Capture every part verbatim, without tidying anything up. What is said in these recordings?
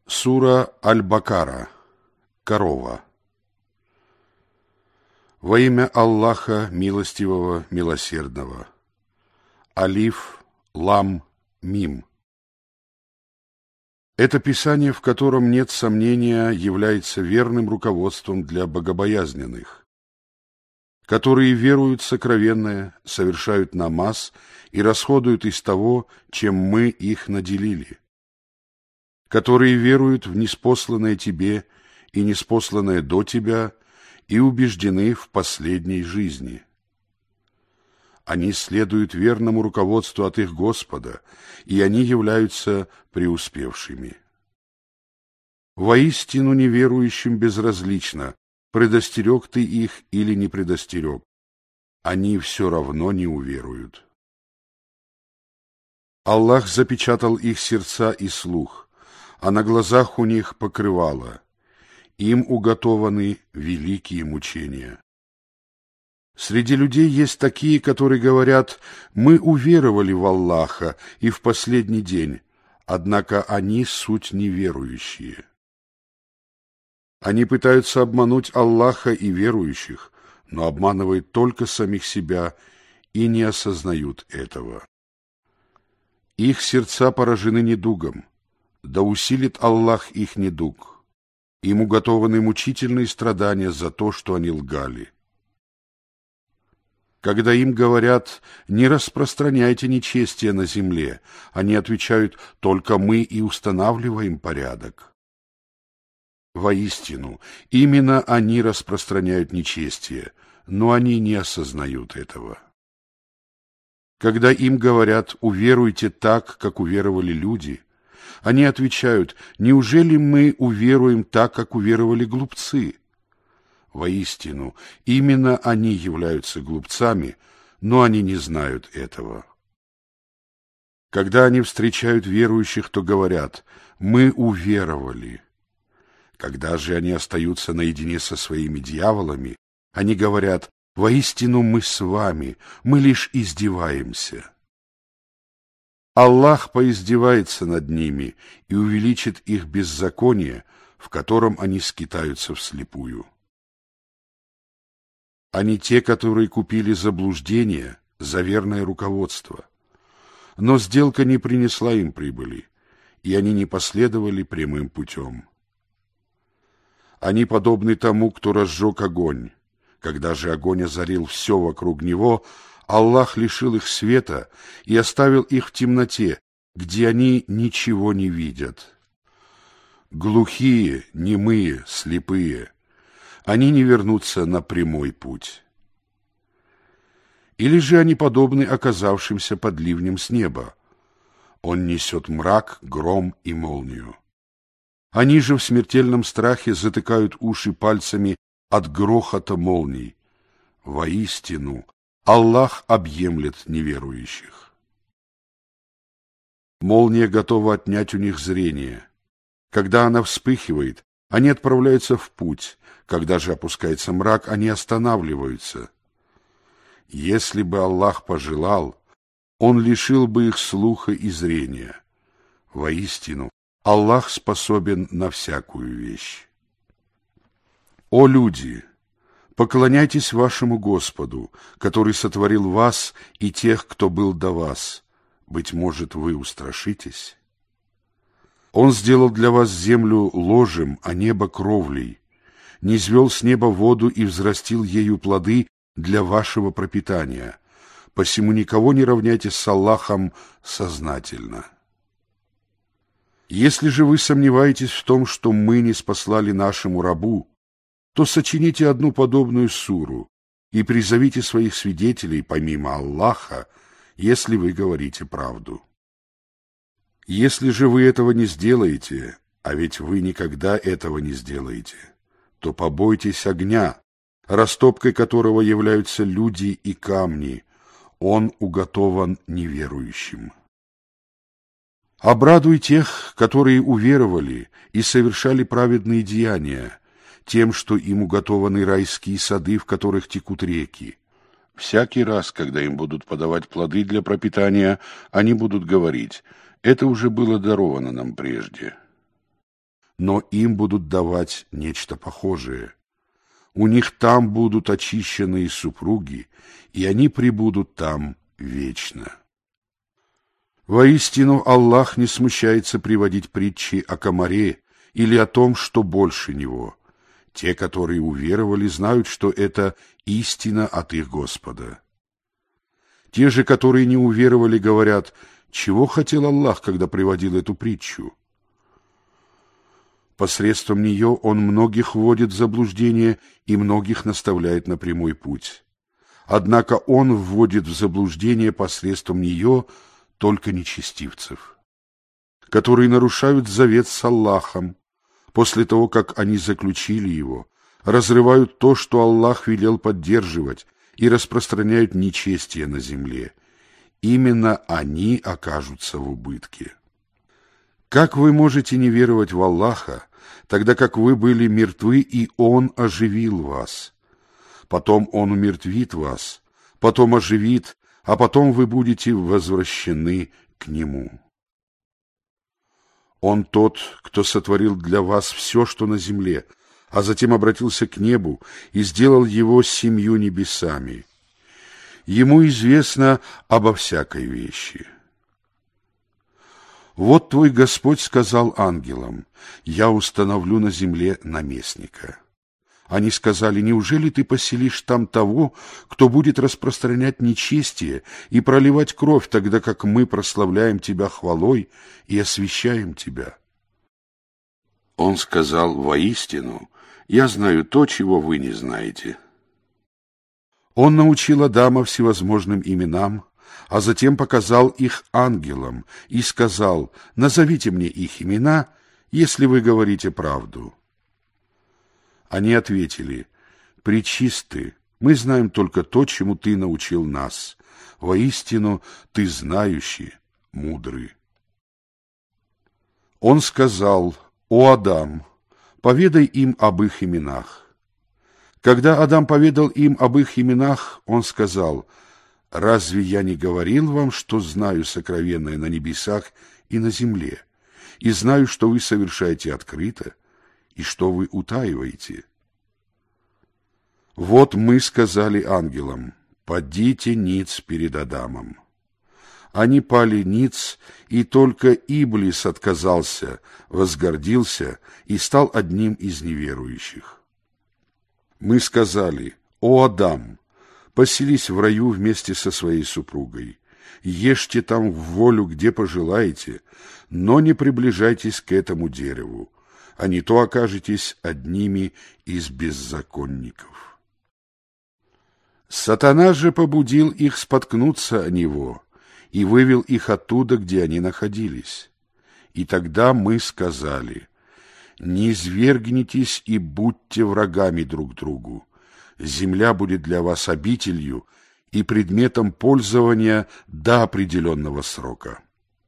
Сура Аль-Бакара. Корова. Во имя Аллаха Милостивого, Милосердного. Алиф, Лам, Мим. Это писание, в котором нет сомнения, является верным руководством для богобоязненных, которые веруют в сокровенное, совершают намаз и расходуют из того, чем мы их наделили, которые веруют в ниспосланное тебе и ниспосланное до тебя и убеждены в последней жизни. Они следуют верному руководству от их Господа, и они являются преуспевшими. Воистину неверующим безразлично, предостерег ты их или не предостерег, они все равно не уверуют. Аллах запечатал их сердца и слух, а на глазах у них покрывало. Им уготованы великие мучения. Среди людей есть такие, которые говорят: «Мы уверовали в Аллаха и в последний день», однако они суть неверующие. Они пытаются обмануть Аллаха и верующих, но обманывают только самих себя и не осознают этого. Их сердца поражены недугом, да усилит Аллах их недуг. Им уготованы мучительные страдания за то, что они лгали. Когда им говорят: «Не распространяйте нечестие на земле», они отвечают: «Только мы и устанавливаем порядок». Воистину, именно они распространяют нечестие, но они не осознают этого. Когда им говорят: «Уверуйте так, как уверовали люди», они отвечают: «Неужели мы уверуем так, как уверовали глупцы?» Воистину, именно они являются глупцами, но они не знают этого. Когда они встречают верующих, то говорят: «Мы уверовали». Когда же они остаются наедине со своими дьяволами, они говорят: «Воистину мы с вами, мы лишь издеваемся». Аллах поиздевается над ними и увеличит их беззаконие, в котором они скитаются вслепую. Они те, которые купили заблуждение за верное руководство. Но сделка не принесла им прибыли, и они не последовали прямым путем. Они подобны тому, кто разжег огонь. Когда же огонь озарил все вокруг него, Аллах лишил их света и оставил их в темноте, где они ничего не видят. Глухие, немые, слепые, они не вернутся на прямой путь. Или же они подобны оказавшимся под ливнем с неба. Он несет мрак, гром и молнию. Они же в смертельном страхе затыкают уши пальцами от грохота молний. Воистину, Аллах объемлет неверующих. Молния готова отнять у них зрение. Когда она вспыхивает, они отправляются в путь. Когда же опускается мрак, они останавливаются. Если бы Аллах пожелал, Он лишил бы их слуха и зрения. Воистину, Аллах способен на всякую вещь. О люди! Поклоняйтесь вашему Господу, который сотворил вас и тех, кто был до вас. Быть может, вы устрашитесь? Он сделал для вас землю ложем, а небо кровлей, низвел с неба воду и взрастил ею плоды для вашего пропитания. Посему никого не равняйте с Аллахом сознательно. Если же вы сомневаетесь в том, что мы не спаслали нашему рабу, то сочините одну подобную суру и призовите своих свидетелей помимо Аллаха, если вы говорите правду. Если же вы этого не сделаете, а ведь вы никогда этого не сделаете, то побойтесь огня, растопкой которого являются люди и камни, он уготован неверующим. Обрадуй тех, которые уверовали и совершали праведные деяния, тем, что им уготованы райские сады, в которых текут реки. Всякий раз, когда им будут подавать плоды для пропитания, они будут говорить: «Это уже было даровано нам прежде». но им будут давать нечто похожее. У них там будут очищенные супруги, и они пребудут там вечно. Воистину, Аллах не смущается приводить притчи о комаре или о том, что больше него. Те, которые уверовали, знают, что это истина от их Господа. Те же, которые не уверовали, говорят: чего хотел Аллах, когда приводил эту притчу? Посредством нее Он многих вводит в заблуждение и многих наставляет на прямой путь. Однако Он вводит в заблуждение посредством нее только нечестивцев, которые нарушают завет с Аллахом, после того, как они заключили его, разрывают то, что Аллах велел поддерживать, и распространяют нечестие на земле. Именно они окажутся в убытке. Как вы можете не веровать в Аллаха, тогда как вы были мертвы, и Он оживил вас? Потом Он умертвит вас, потом оживит, а потом вы будете возвращены к Нему. Он тот, кто сотворил для вас все, что на земле, а затем обратился к небу и сделал его семью небесами. Ему известно обо всякой вещи. Вот твой Господь сказал ангелам: «Я установлю на земле наместника». Они сказали: «Неужели ты поселишь там того, кто будет распространять нечестие и проливать кровь, тогда как мы прославляем тебя хвалой и освящаем тебя?» Он сказал: «Воистину, я знаю то, чего вы не знаете». Он научил Адама всевозможным именам, а затем показал их ангелам и сказал: «Назовите мне их имена, если вы говорите правду». Они ответили: «Пречисты, мы знаем только то, чему ты научил нас. Воистину, ты знающий, мудрый». Он сказал: «О Адам, поведай им об их именах». Когда Адам поведал им об их именах, он сказал: «Разве я не говорил вам, что знаю сокровенное на небесах и на земле, и знаю, что вы совершаете открыто, и что вы утаиваете?» Вот мы сказали ангелам: «Падите ниц перед Адамом». Они пали ниц, и только Иблис отказался, возгордился и стал одним из неверующих. Мы сказали: «О Адам, поселись в раю вместе со своей супругой, ешьте там в волю, где пожелаете, но не приближайтесь к этому дереву, а не то окажетесь одними из беззаконников». Сатана же побудил их споткнуться о него и вывел их оттуда, где они находились. И тогда мы сказали: «Не извергнитесь и будьте врагами друг другу. Земля будет для вас обителью и предметом пользования до определенного срока».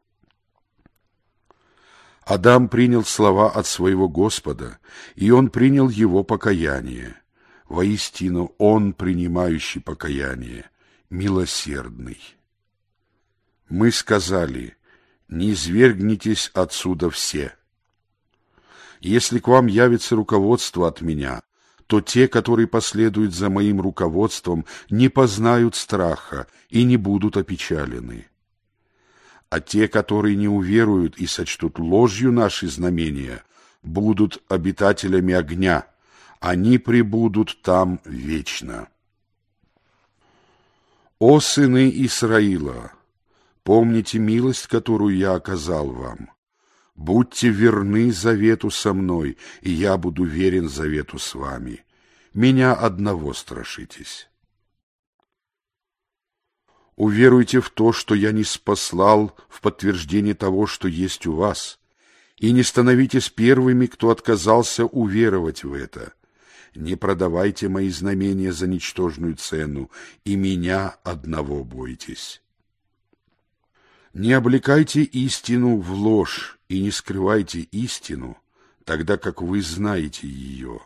Адам принял слова от своего Господа, и он принял его покаяние. Воистину, он, принимающий покаяние, милосердный. Мы сказали: «Не извергнитесь отсюда все». Если к вам явится руководство от меня, то те, которые последуют за моим руководством, не познают страха и не будут опечалены. А те, которые не уверуют и сочтут ложью наши знамения, будут обитателями огня, они пребудут там вечно. О сыны Исраила, помните милость, которую я оказал вам. Будьте верны завету со мной, и я буду верен завету с вами. Меня одного страшитесь. Уверуйте в то, что я не спаслал в подтверждение того, что есть у вас, и не становитесь первыми, кто отказался уверовать в это. Не продавайте мои знамения за ничтожную цену, и меня одного бойтесь. Не облекайте истину в ложь и не скрывайте истину, тогда как вы знаете ее.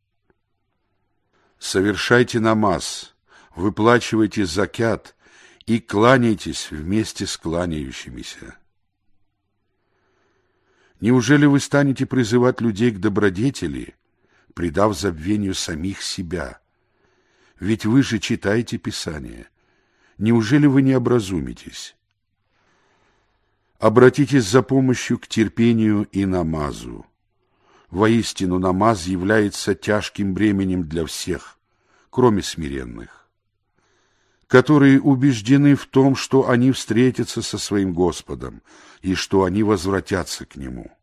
Совершайте намаз, выплачивайте закят и кланяйтесь вместе с кланяющимися. Неужели вы станете призывать людей к добродетели, предав забвению самих себя? Ведь вы же читаете Писание. Неужели вы не образумитесь? Обратитесь за помощью к терпению и намазу. Воистину, намаз является тяжким бременем для всех, кроме смиренных, которые убеждены в том, что они встретятся со своим Господом и что они возвратятся к Нему.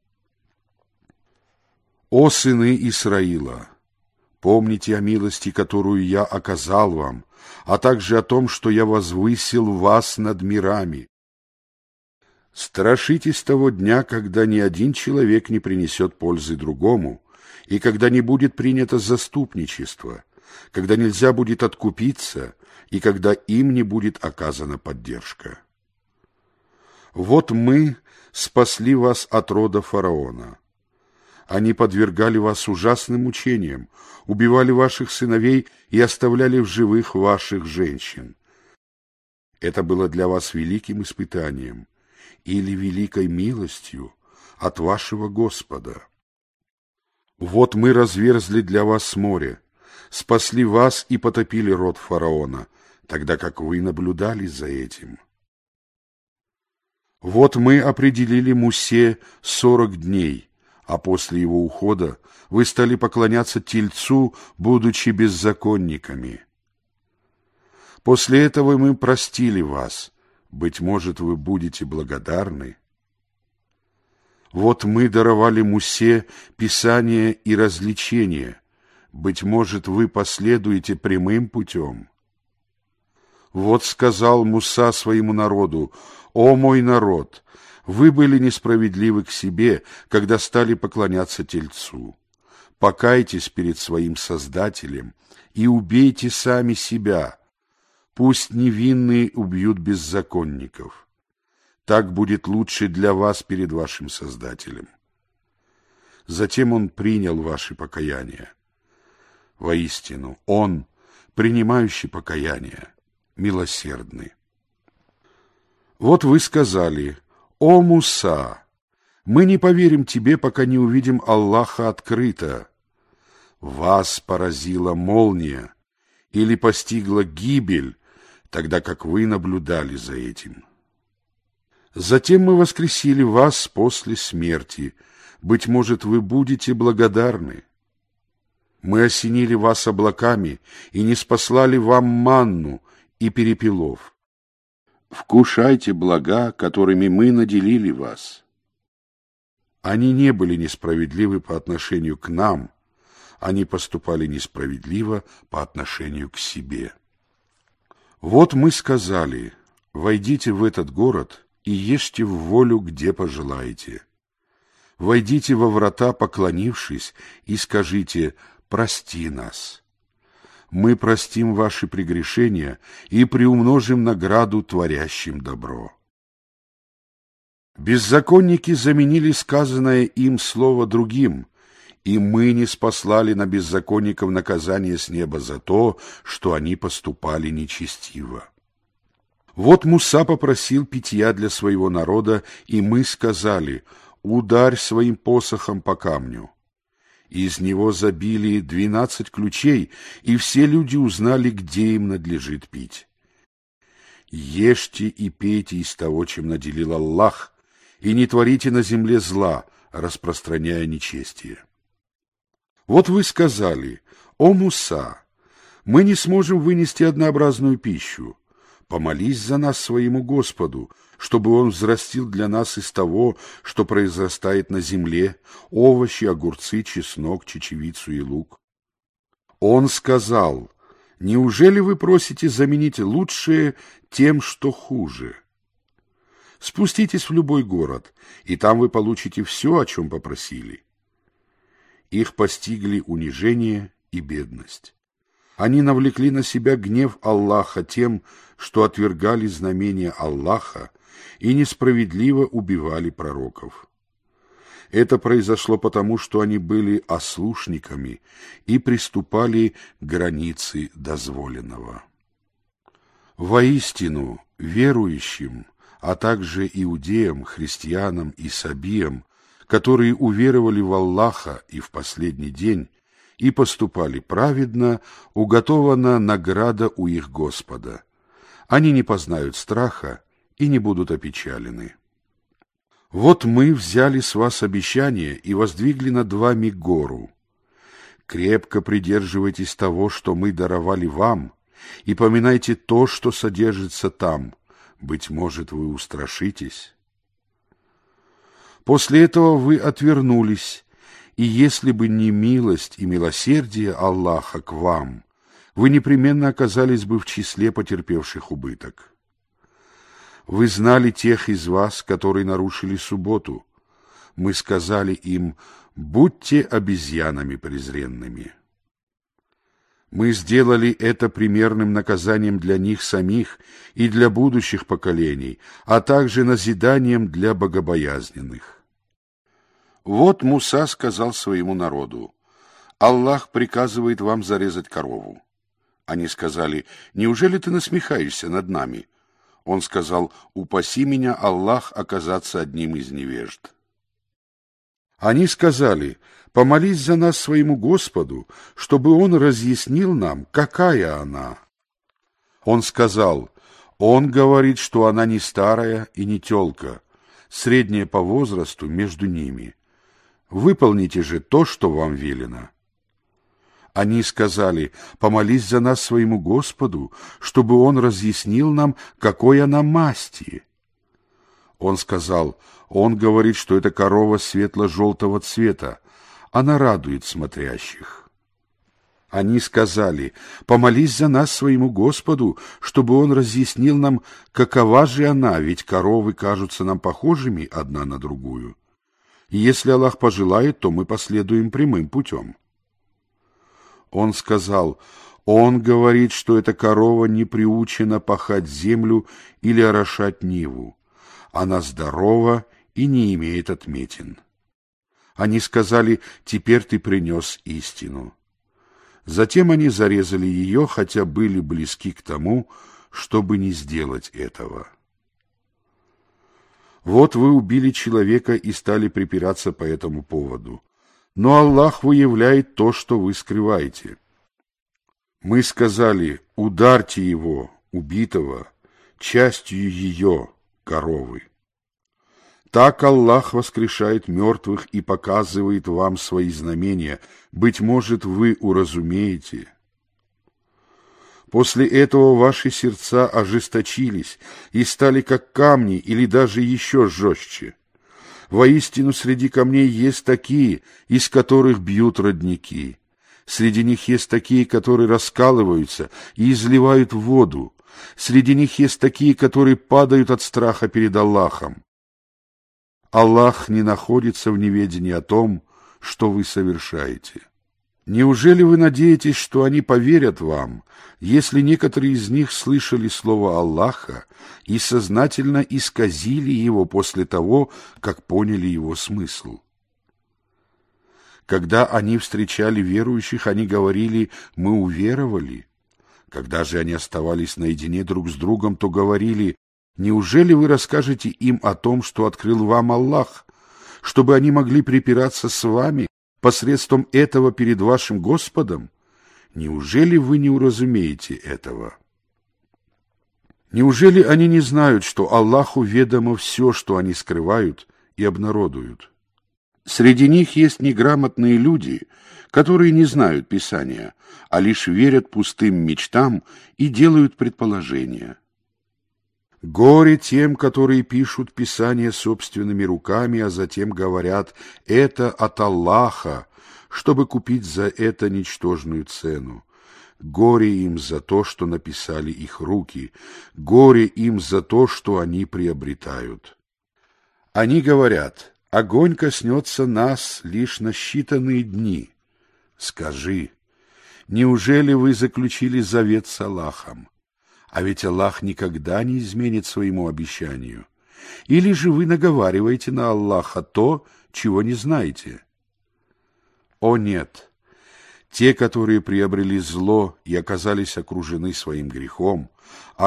О сыны Исраила! Помните о милости, которую я оказал вам, а также о том, что я возвысил вас над мирами. Страшитесь того дня, когда ни один человек не принесет пользы другому, и когда не будет принято заступничество, когда нельзя будет откупиться, и когда им не будет оказана поддержка. Вот мы спасли вас от рода фараона. Они подвергали вас ужасным мучениям, убивали ваших сыновей и оставляли в живых ваших женщин. Это было для вас великим испытанием или великой милостью от вашего Господа. Вот мы разверзли для вас море, спасли вас и потопили род фараона, тогда как вы наблюдали за этим. Вот мы определили Мусе сорок дней, а после его ухода вы стали поклоняться Тельцу, будучи беззаконниками. После этого мы простили вас. Быть может, вы будете благодарны. Вот мы даровали Мусе Писание и развлечения. Быть может, вы последуете прямым путем. Вот сказал Муса своему народу: «О мой народ! Вы были несправедливы к себе, когда стали поклоняться Тельцу. Покайтесь перед своим Создателем и убейте сами себя. Пусть невинные убьют беззаконников. Так будет лучше для вас перед вашим Создателем». Затем он принял ваши покаяния. Воистину, он, принимающий покаяние, милосердный. Вот вы сказали: «О Муса, мы не поверим тебе, пока не увидим Аллаха открыто». Вас поразила молния или постигла гибель, тогда как вы наблюдали за этим. Затем мы воскресили вас после смерти. Быть может, вы будете благодарны. Мы осенили вас облаками и ниспослали вам манну и перепелов. Вкушайте блага, которыми мы наделили вас. Они не были несправедливы по отношению к нам, они поступали несправедливо по отношению к себе. Вот мы сказали: войдите в этот город и ешьте в волю, где пожелаете. Войдите во врата, поклонившись, и скажите: прости нас. Мы простим ваши прегрешения и приумножим награду творящим добро. Беззаконники заменили сказанное им слово другим, и мы не спаслали на беззаконников наказание с неба за то, что они поступали нечестиво. Вот Муса попросил питья для своего народа, и мы сказали: ударь своим посохом по камню. Из него забили двенадцать ключей, и все люди узнали, где им надлежит пить. Ешьте и пейте из того, чем наделил Аллах, и не творите на земле зла, распространяя нечестие. Вот вы сказали: «О Муса, мы не сможем вынести однообразную пищу. Помолись за нас своему Господу, чтобы Он взрастил для нас из того, что произрастает на земле, овощи, огурцы, чеснок, чечевицу и лук». Он сказал: «Неужели вы просите заменить лучшее тем, что хуже? Спуститесь в любой город, и там вы получите все, о чем попросили». Их постигли унижение и бедность. Они навлекли на себя гнев Аллаха тем, что отвергали знамения Аллаха и несправедливо убивали пророков. Это произошло потому, что они были ослушниками и приступали к границе дозволенного. Воистину, верующим, а также иудеям, христианам и сабиям, которые уверовали в Аллаха и в последний день, и поступали праведно, уготована награда у их Господа. Они не познают страха и не будут опечалены. Вот мы взяли с вас обещание и воздвигли над вами гору. Крепко придерживайтесь того, что мы даровали вам, и поминайте то, что содержится там. Быть может, вы устрашитесь. После этого вы отвернулись, и если бы не милость и милосердие Аллаха к вам, вы непременно оказались бы в числе потерпевших убыток. Вы знали тех из вас, которые нарушили субботу. Мы сказали им: будьте обезьянами презренными. Мы сделали это примерным наказанием для них самих и для будущих поколений, а также назиданием для богобоязненных. Вот Муса сказал своему народу: Аллах приказывает вам зарезать корову. Они сказали: неужели ты насмехаешься над нами? Он сказал: упаси меня, Аллах, оказаться одним из невежд. Они сказали: помолись за нас своему Господу, чтобы Он разъяснил нам, какая она. Он сказал: Он говорит, что она не старая и не тёлка, средняя по возрасту между ними. Выполните же то, что вам велено. Они сказали: помолись за нас своему Господу, чтобы Он разъяснил нам, какой она масти. Он сказал: Он говорит, что это корова светло-желтого цвета, она радует смотрящих. Они сказали: помолись за нас своему Господу, чтобы Он разъяснил нам, какова же она, ведь коровы кажутся нам похожими одна на другую. И если Аллах пожелает, то мы последуем прямым путем. Он сказал: Он говорит, что эта корова не приучена пахать землю или орошать ниву. Она здорова и не имеет отметин. Они сказали: теперь ты принес истину. Затем они зарезали ее, хотя были близки к тому, чтобы не сделать этого. Вот вы убили человека и стали припираться по этому поводу. Но Аллах выявляет то, что вы скрываете. Мы сказали: ударьте его, убитого, частью ее, коровы. Так Аллах воскрешает мертвых и показывает вам свои знамения. Быть может, вы уразумеете. После этого ваши сердца ожесточились и стали как камни или даже еще жестче. Воистину, среди камней есть такие, из которых бьют родники. Среди них есть такие, которые раскалываются и изливают воду. Среди них есть такие, которые падают от страха перед Аллахом. Аллах не находится в неведении о том, что вы совершаете. Неужели вы надеетесь, что они поверят вам, если некоторые из них слышали слово Аллаха и сознательно исказили его после того, как поняли его смысл? Когда они встречали верующих, они говорили: «Мы уверовали». Когда же они оставались наедине друг с другом, то говорили: «Неужели вы расскажете им о том, что открыл вам Аллах, чтобы они могли припираться с вами посредством этого перед вашим Господом? Неужели вы не уразумеете этого?» Неужели они не знают, что Аллаху ведомо все, что они скрывают и обнародуют? Среди них есть неграмотные люди, которые не знают Писания, а лишь верят пустым мечтам и делают предположения. Горе тем, которые пишут Писание собственными руками, а затем говорят: «Это от Аллаха», чтобы купить за это ничтожную цену. Горе им за то, что написали их руки, горе им за то, что они приобретают. Они говорят: огонь коснется нас лишь на считанные дни. Скажи: неужели вы заключили завет с Аллахом? А ведь Аллах никогда не изменит своему обещанию. Или же вы наговариваете на Аллаха то, чего не знаете? О нет! Те, которые приобрели зло и оказались окружены своим грехом,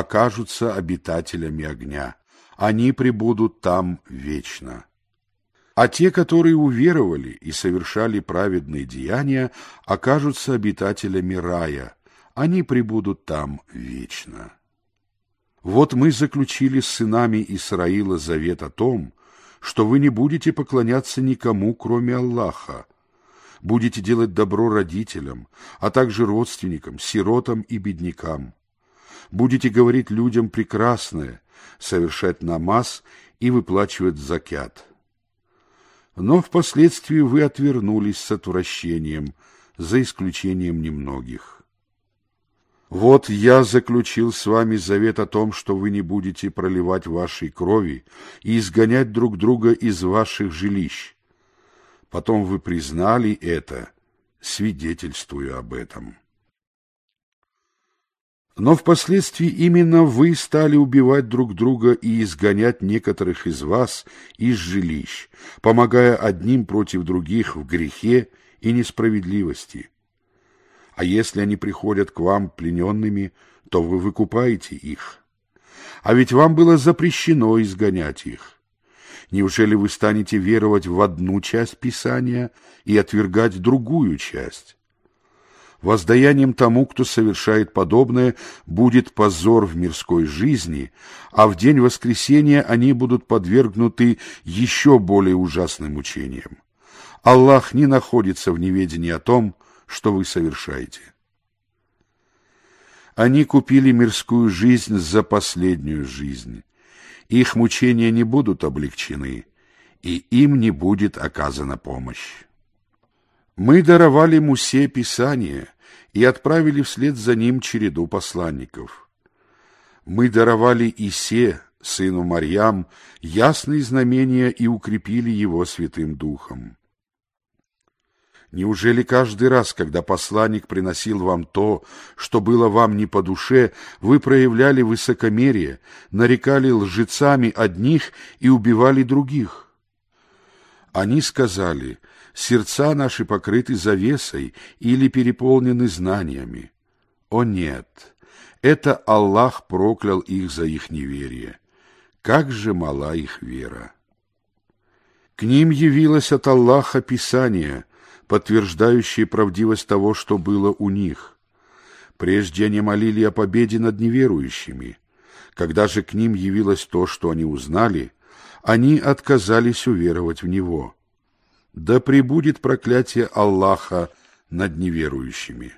окажутся обитателями огня. Они пребудут там вечно. А те, которые уверовали и совершали праведные деяния, окажутся обитателями рая, они пребудут там вечно. Вот мы заключили с сынами Исраила завет о том, что вы не будете поклоняться никому, кроме Аллаха, будете делать добро родителям, а также родственникам, сиротам и беднякам, будете говорить людям прекрасное, совершать намаз и выплачивать закят. Но впоследствии вы отвернулись с отвращением, за исключением немногих. Вот я заключил с вами завет о том, что вы не будете проливать вашей крови и изгонять друг друга из ваших жилищ. Потом вы признали это, свидетельствуя об этом. Но впоследствии именно вы стали убивать друг друга и изгонять некоторых из вас из жилищ, помогая одним против других в грехе и несправедливости. А если они приходят к вам плененными, то вы выкупаете их. А ведь вам было запрещено изгонять их. Неужели вы станете веровать в одну часть Писания и отвергать другую часть? Воздаянием тому, кто совершает подобное, будет позор в мирской жизни, а в день воскресения они будут подвергнуты еще более ужасным мучениям. Аллах не находится в неведении о том, что вы совершаете. Они купили мирскую жизнь за последнюю жизнь. Их мучения не будут облегчены, и им не будет оказана помощь. Мы даровали Мусе Писание и отправили вслед за ним череду посланников. Мы даровали Исе, сыну Марьям, ясные знамения и укрепили его Святым Духом. Неужели каждый раз, когда посланник приносил вам то, что было вам не по душе, вы проявляли высокомерие, нарекали лжецами одних и убивали других? Они сказали: сердца наши покрыты завесой или переполнены знаниями. О нет, это Аллах проклял их за их неверие. Как же мала их вера! К ним явилось от Аллаха Писание, подтверждающее правдивость того, что было у них. Прежде они молили о победе над неверующими. Когда же к ним явилось то, что они узнали, они отказались уверовать в него. Да пребудет проклятие Аллаха над неверующими.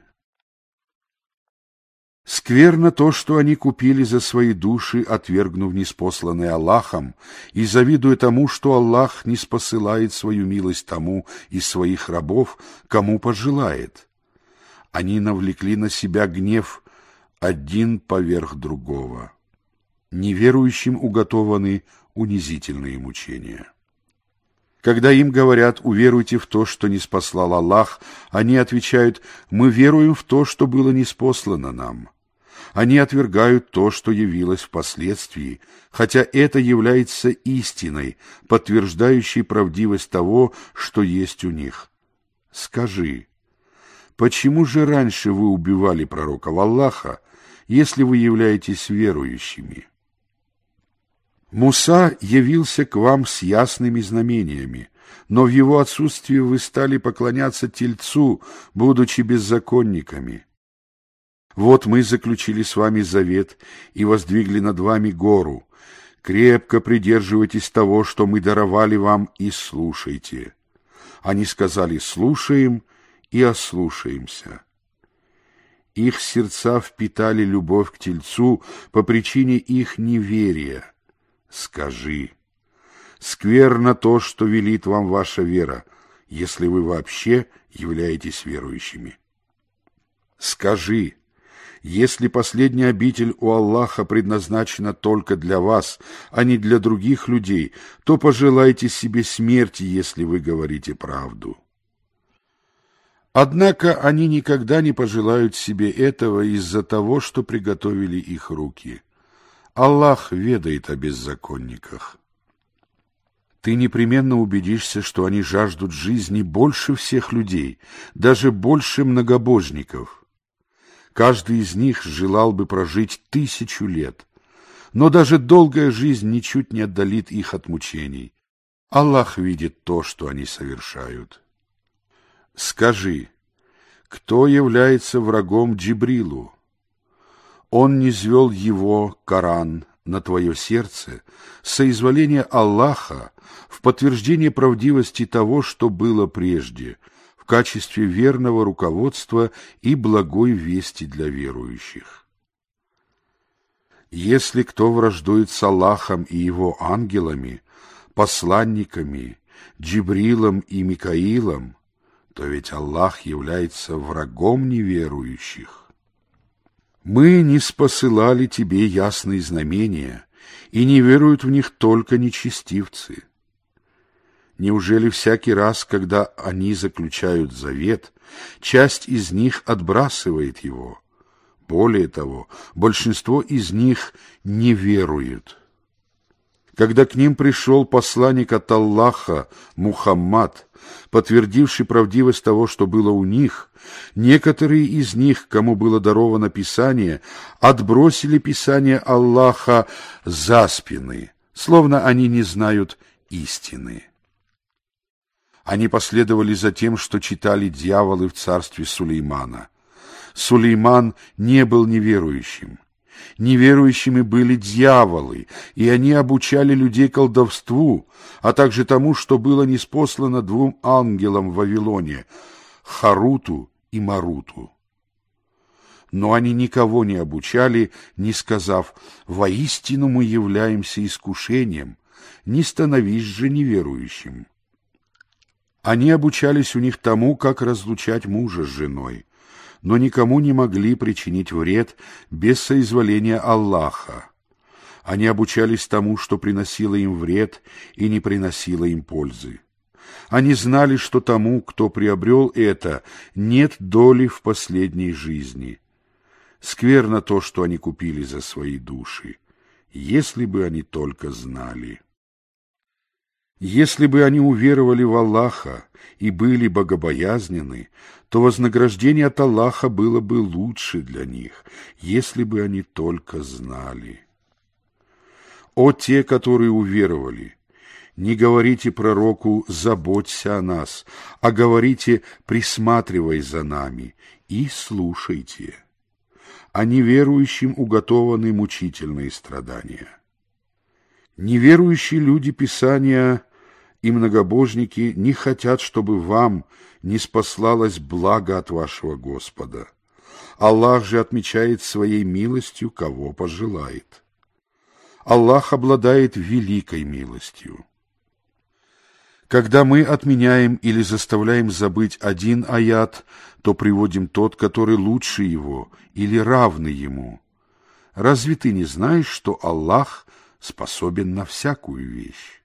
Скверно то, что они купили за свои души, отвергнув ниспосланное Аллахом, и завидуя тому, что Аллах не спосылает свою милость тому из своих рабов, кому пожелает. Они навлекли на себя гнев один поверх другого. Неверующим уготованы унизительные мучения. Когда им говорят: уверуйте в то, что ниспослал Аллах, они отвечают: мы веруем в то, что было ниспослано нам. Они отвергают то, что явилось впоследствии, хотя это является истиной, подтверждающей правдивость того, что есть у них. Скажи, почему же раньше вы убивали пророков Аллаха, если вы являетесь верующими? Муса явился к вам с ясными знамениями, но в его отсутствии вы стали поклоняться тельцу, будучи беззаконниками. Вот мы заключили с вами завет и воздвигли над вами гору. Крепко придерживайтесь того, что мы даровали вам, и слушайте. Они сказали: слушаем и ослушаемся. Их сердца впитали любовь к тельцу по причине их неверия. Скажи: скверно то, что велит вам ваша вера, если вы вообще являетесь верующими. Скажи: если последняя обитель у Аллаха предназначена только для вас, а не для других людей, то пожелайте себе смерти, если вы говорите правду. Однако они никогда не пожелают себе этого из-за того, что приготовили их руки. Аллах ведает о беззаконниках. Ты непременно убедишься, что они жаждут жизни больше всех людей, даже больше многобожников. Каждый из них желал бы прожить тысячу лет, но даже долгая жизнь ничуть не отдалит их от мучений. Аллах видит то, что они совершают. Скажи, кто является врагом Джибрилу? Он низвел его, Коран, на твое сердце, соизволение Аллаха в подтверждение правдивости того, что было прежде, в качестве верного руководства и благой вести для верующих. Если кто враждует с Аллахом и его ангелами, посланниками, Джибрилом и Микаилом, то ведь Аллах является врагом неверующих. Мы не спосылали тебе ясные знамения, и не веруют в них только нечестивцы. Неужели всякий раз, когда они заключают завет, часть из них отбрасывает его? Более того, большинство из них не веруют. Когда к ним пришел посланник от Аллаха, Мухаммад, подтвердивший правдивость того, что было у них, некоторые из них, кому было даровано Писание, отбросили Писание Аллаха за спины, словно они не знают истины. Они последовали за тем, что читали дьяволы в царстве Сулеймана. Сулейман не был неверующим. Неверующими были дьяволы, и они обучали людей колдовству, а также тому, что было ниспослано двум ангелам в Вавилоне — Харуту и Маруту. Но они никого не обучали, не сказав: «Воистину мы являемся искушением, не становись же неверующим». Они обучались у них тому, как разлучать мужа с женой, но никому не могли причинить вред без соизволения Аллаха. Они обучались тому, что приносило им вред и не приносило им пользы. Они знали, что тому, кто приобрел это, нет доли в последней жизни. Скверно то, что они купили за свои души, если бы они только знали. Если бы они уверовали в Аллаха и были богобоязненны, то вознаграждение от Аллаха было бы лучше для них, если бы они только знали. О те, которые уверовали! Не говорите пророку «заботься о нас», а говорите «присматривай за нами» и слушайте. А неверующим уготованы мучительные страдания. Неверующие люди Писания и многобожники не хотят, чтобы вам не спаслалось благо от вашего Господа. Аллах же отмечает своей милостью, кого пожелает. Аллах обладает великой милостью. Когда мы отменяем или заставляем забыть один аят, то приводим тот, который лучше его или равный ему. Разве ты не знаешь, что Аллах способен на всякую вещь?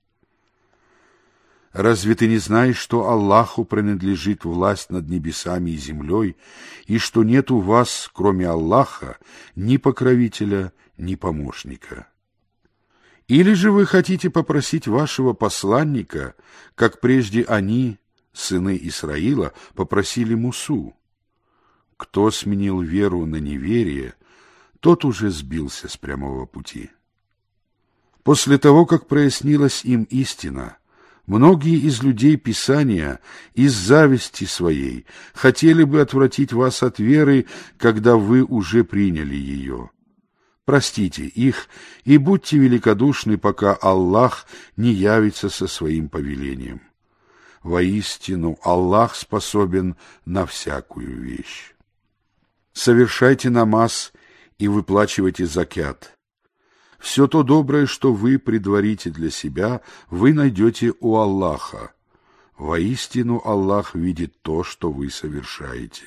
Разве ты не знаешь, что Аллаху принадлежит власть над небесами и землей, и что нет у вас, кроме Аллаха, ни покровителя, ни помощника? Или же вы хотите попросить вашего посланника, как прежде они, сыны Исраила, попросили Мусу? Кто сменил веру на неверие, тот уже сбился с прямого пути. После того, как прояснилась им истина, многие из людей Писания из зависти своей хотели бы отвратить вас от веры, когда вы уже приняли ее. Простите их и будьте великодушны, пока Аллах не явится со своим повелением. Воистину, Аллах способен на всякую вещь. Совершайте намаз и выплачивайте закят. Все то доброе, что вы предварите для себя, вы найдете у Аллаха. Воистину, Аллах видит то, что вы совершаете.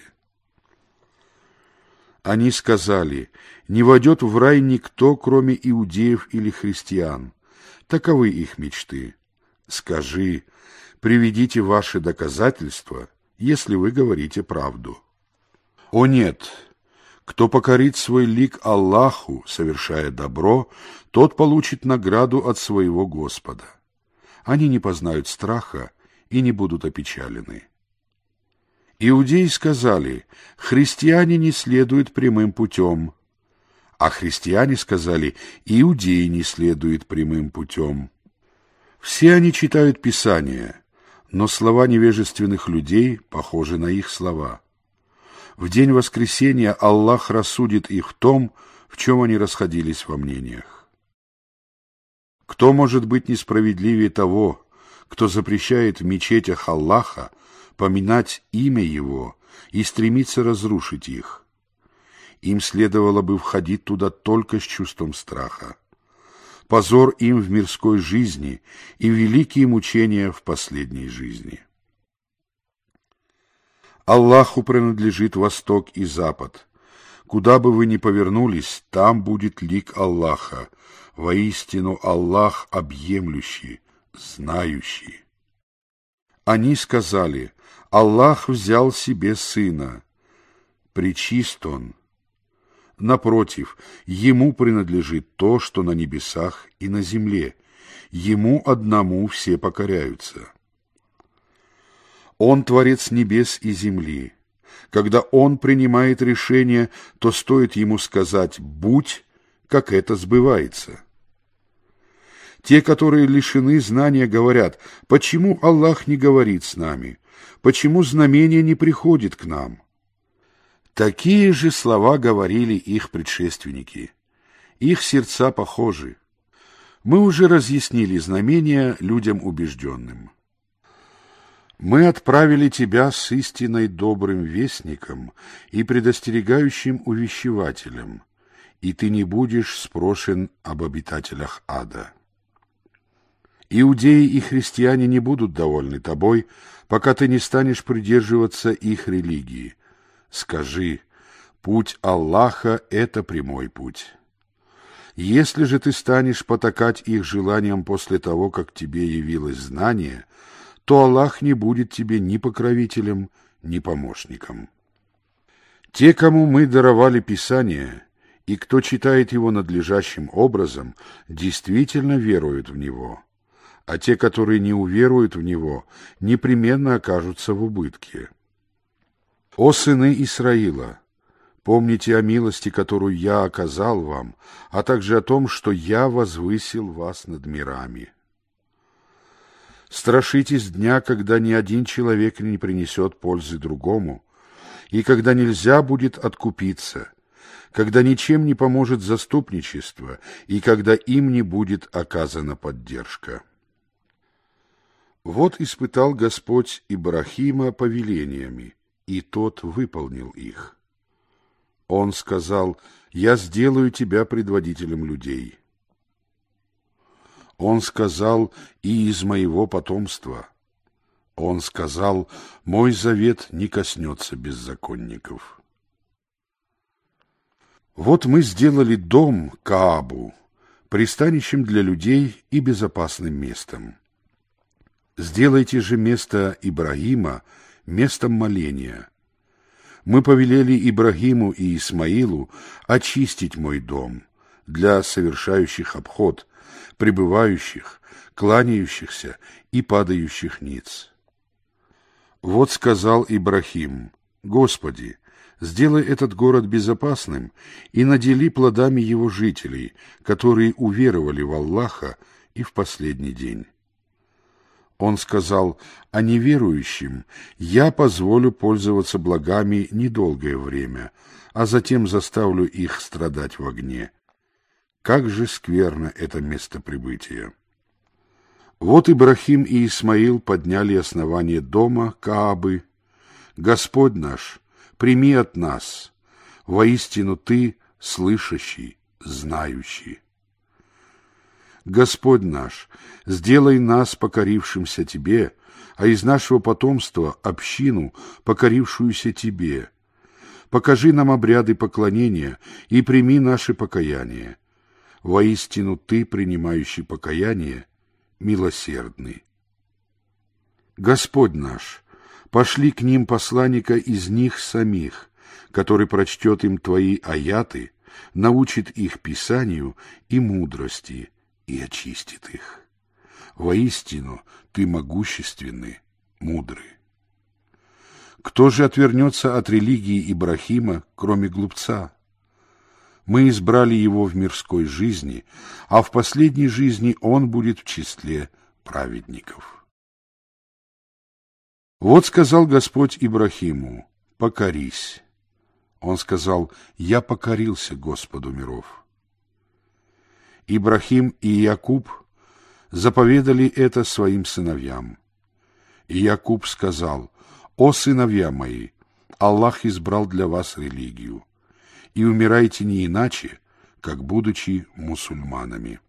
Они сказали: не войдет в рай никто, кроме иудеев или христиан. Таковы их мечты. Скажи: приведите ваши доказательства, если вы говорите правду. О нет! Кто покорит свой лик Аллаху, совершая добро, тот получит награду от своего Господа. Они не познают страха и не будут опечалены. Иудеи сказали: христиане не следуют прямым путем. А христиане сказали: иудеи не следуют прямым путем. Все они читают Писание, но слова невежественных людей похожи на их слова. В день воскресения Аллах рассудит их в том, в чем они расходились во мнениях. Кто может быть несправедливее того, кто запрещает в мечетях Аллаха поминать имя Его и стремится разрушить их? Им следовало бы входить туда только с чувством страха. Позор им в мирской жизни и великие мучения в последней жизни. Аллаху принадлежит восток и запад. Куда бы вы ни повернулись, там будет лик Аллаха. Воистину Аллах объемлющий, знающий. Они сказали: Аллах взял себе сына. Пречист он. Напротив, Ему принадлежит то, что на небесах и на земле. Ему одному все покоряются. Он творец небес и земли. Когда Он принимает решение, то стоит Ему сказать «будь», как это сбывается. Те, которые лишены знания, говорят: почему Аллах не говорит с нами? Почему знамение не приходит к нам? Такие же слова говорили их предшественники. Их сердца похожи. Мы уже разъяснили знамения людям убежденным. Мы отправили тебя с истинной добрым вестником и предостерегающим увещевателем, и ты не будешь спрошен об обитателях ада. Иудеи и христиане не будут довольны тобой, пока ты не станешь придерживаться их религии. Скажи: путь Аллаха — это прямой путь. Если же ты станешь потакать их желаниям после того, как тебе явилось знание, то Аллах не будет тебе ни покровителем, ни помощником. Те, кому мы даровали Писание, и кто читает его надлежащим образом, действительно веруют в него, а те, которые не уверуют в него, непременно окажутся в убытке. О сыны Исраила! Помните о милости, которую я оказал вам, а также о том, что я возвысил вас над мирами. Страшитесь дня, когда ни один человек не принесет пользы другому, и когда нельзя будет откупиться, когда ничем не поможет заступничество, и когда им не будет оказана поддержка. Вот испытал Господь Ибрахима повелениями, и тот выполнил их. Он сказал: «Я сделаю тебя предводителем людей». Он сказал: «И из моего потомства». Он сказал: «Мой завет не коснется беззаконников». Вот мы сделали дом Каабу пристанищем для людей и безопасным местом. Сделайте же место Ибрагима местом моления. Мы повелели Ибрагиму и Исмаилу очистить мой дом для совершающих обход, пребывающих, кланяющихся и падающих ниц. Вот сказал Ибрахим: «Господи, сделай этот город безопасным и надели плодами его жителей, которые уверовали в Аллаха и в последний день». Он сказал: «А неверующим я позволю пользоваться благами недолгое время, а затем заставлю их страдать в огне. Как же скверно это место прибытия!» Вот Ибрахим и Исмаил подняли основание дома Каабы. «Господь наш, прими от нас, воистину Ты слышащий, знающий. Господь наш, сделай нас покорившимся Тебе, а из нашего потомства общину, покорившуюся Тебе. Покажи нам обряды поклонения и прими наше покаяние. Воистину Ты, принимающий покаяние, милосердный. Господь наш, пошли к ним посланника из них самих, который прочтет им Твои аяты, научит их писанию и мудрости, и очистит их. Воистину, Ты могущественный, мудрый. Кто же отвернется от религии Ибрахима, кроме глупца? Мы избрали его в мирской жизни, а в последней жизни он будет в числе праведников. Вот сказал Господь Ибрахиму: покорись. Он сказал: я покорился Господу миров. Ибрахим и Якуб заповедали это своим сыновьям. И Якуб сказал: о сыновья мои, Аллах избрал для вас религию, и умирайте не иначе, как будучи мусульманами.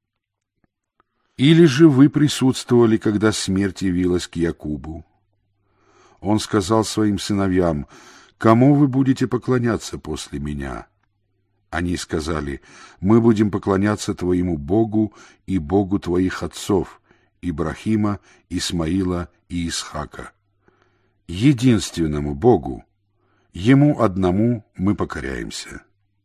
Или же вы присутствовали, когда смерть явилась к Якубу? Он сказал своим сыновьям: кому вы будете поклоняться после меня? Они сказали: мы будем поклоняться твоему Богу и Богу твоих отцов, Ибрахима, Исмаила и Исхака. Единственному Богу, Ему одному мы покоряемся.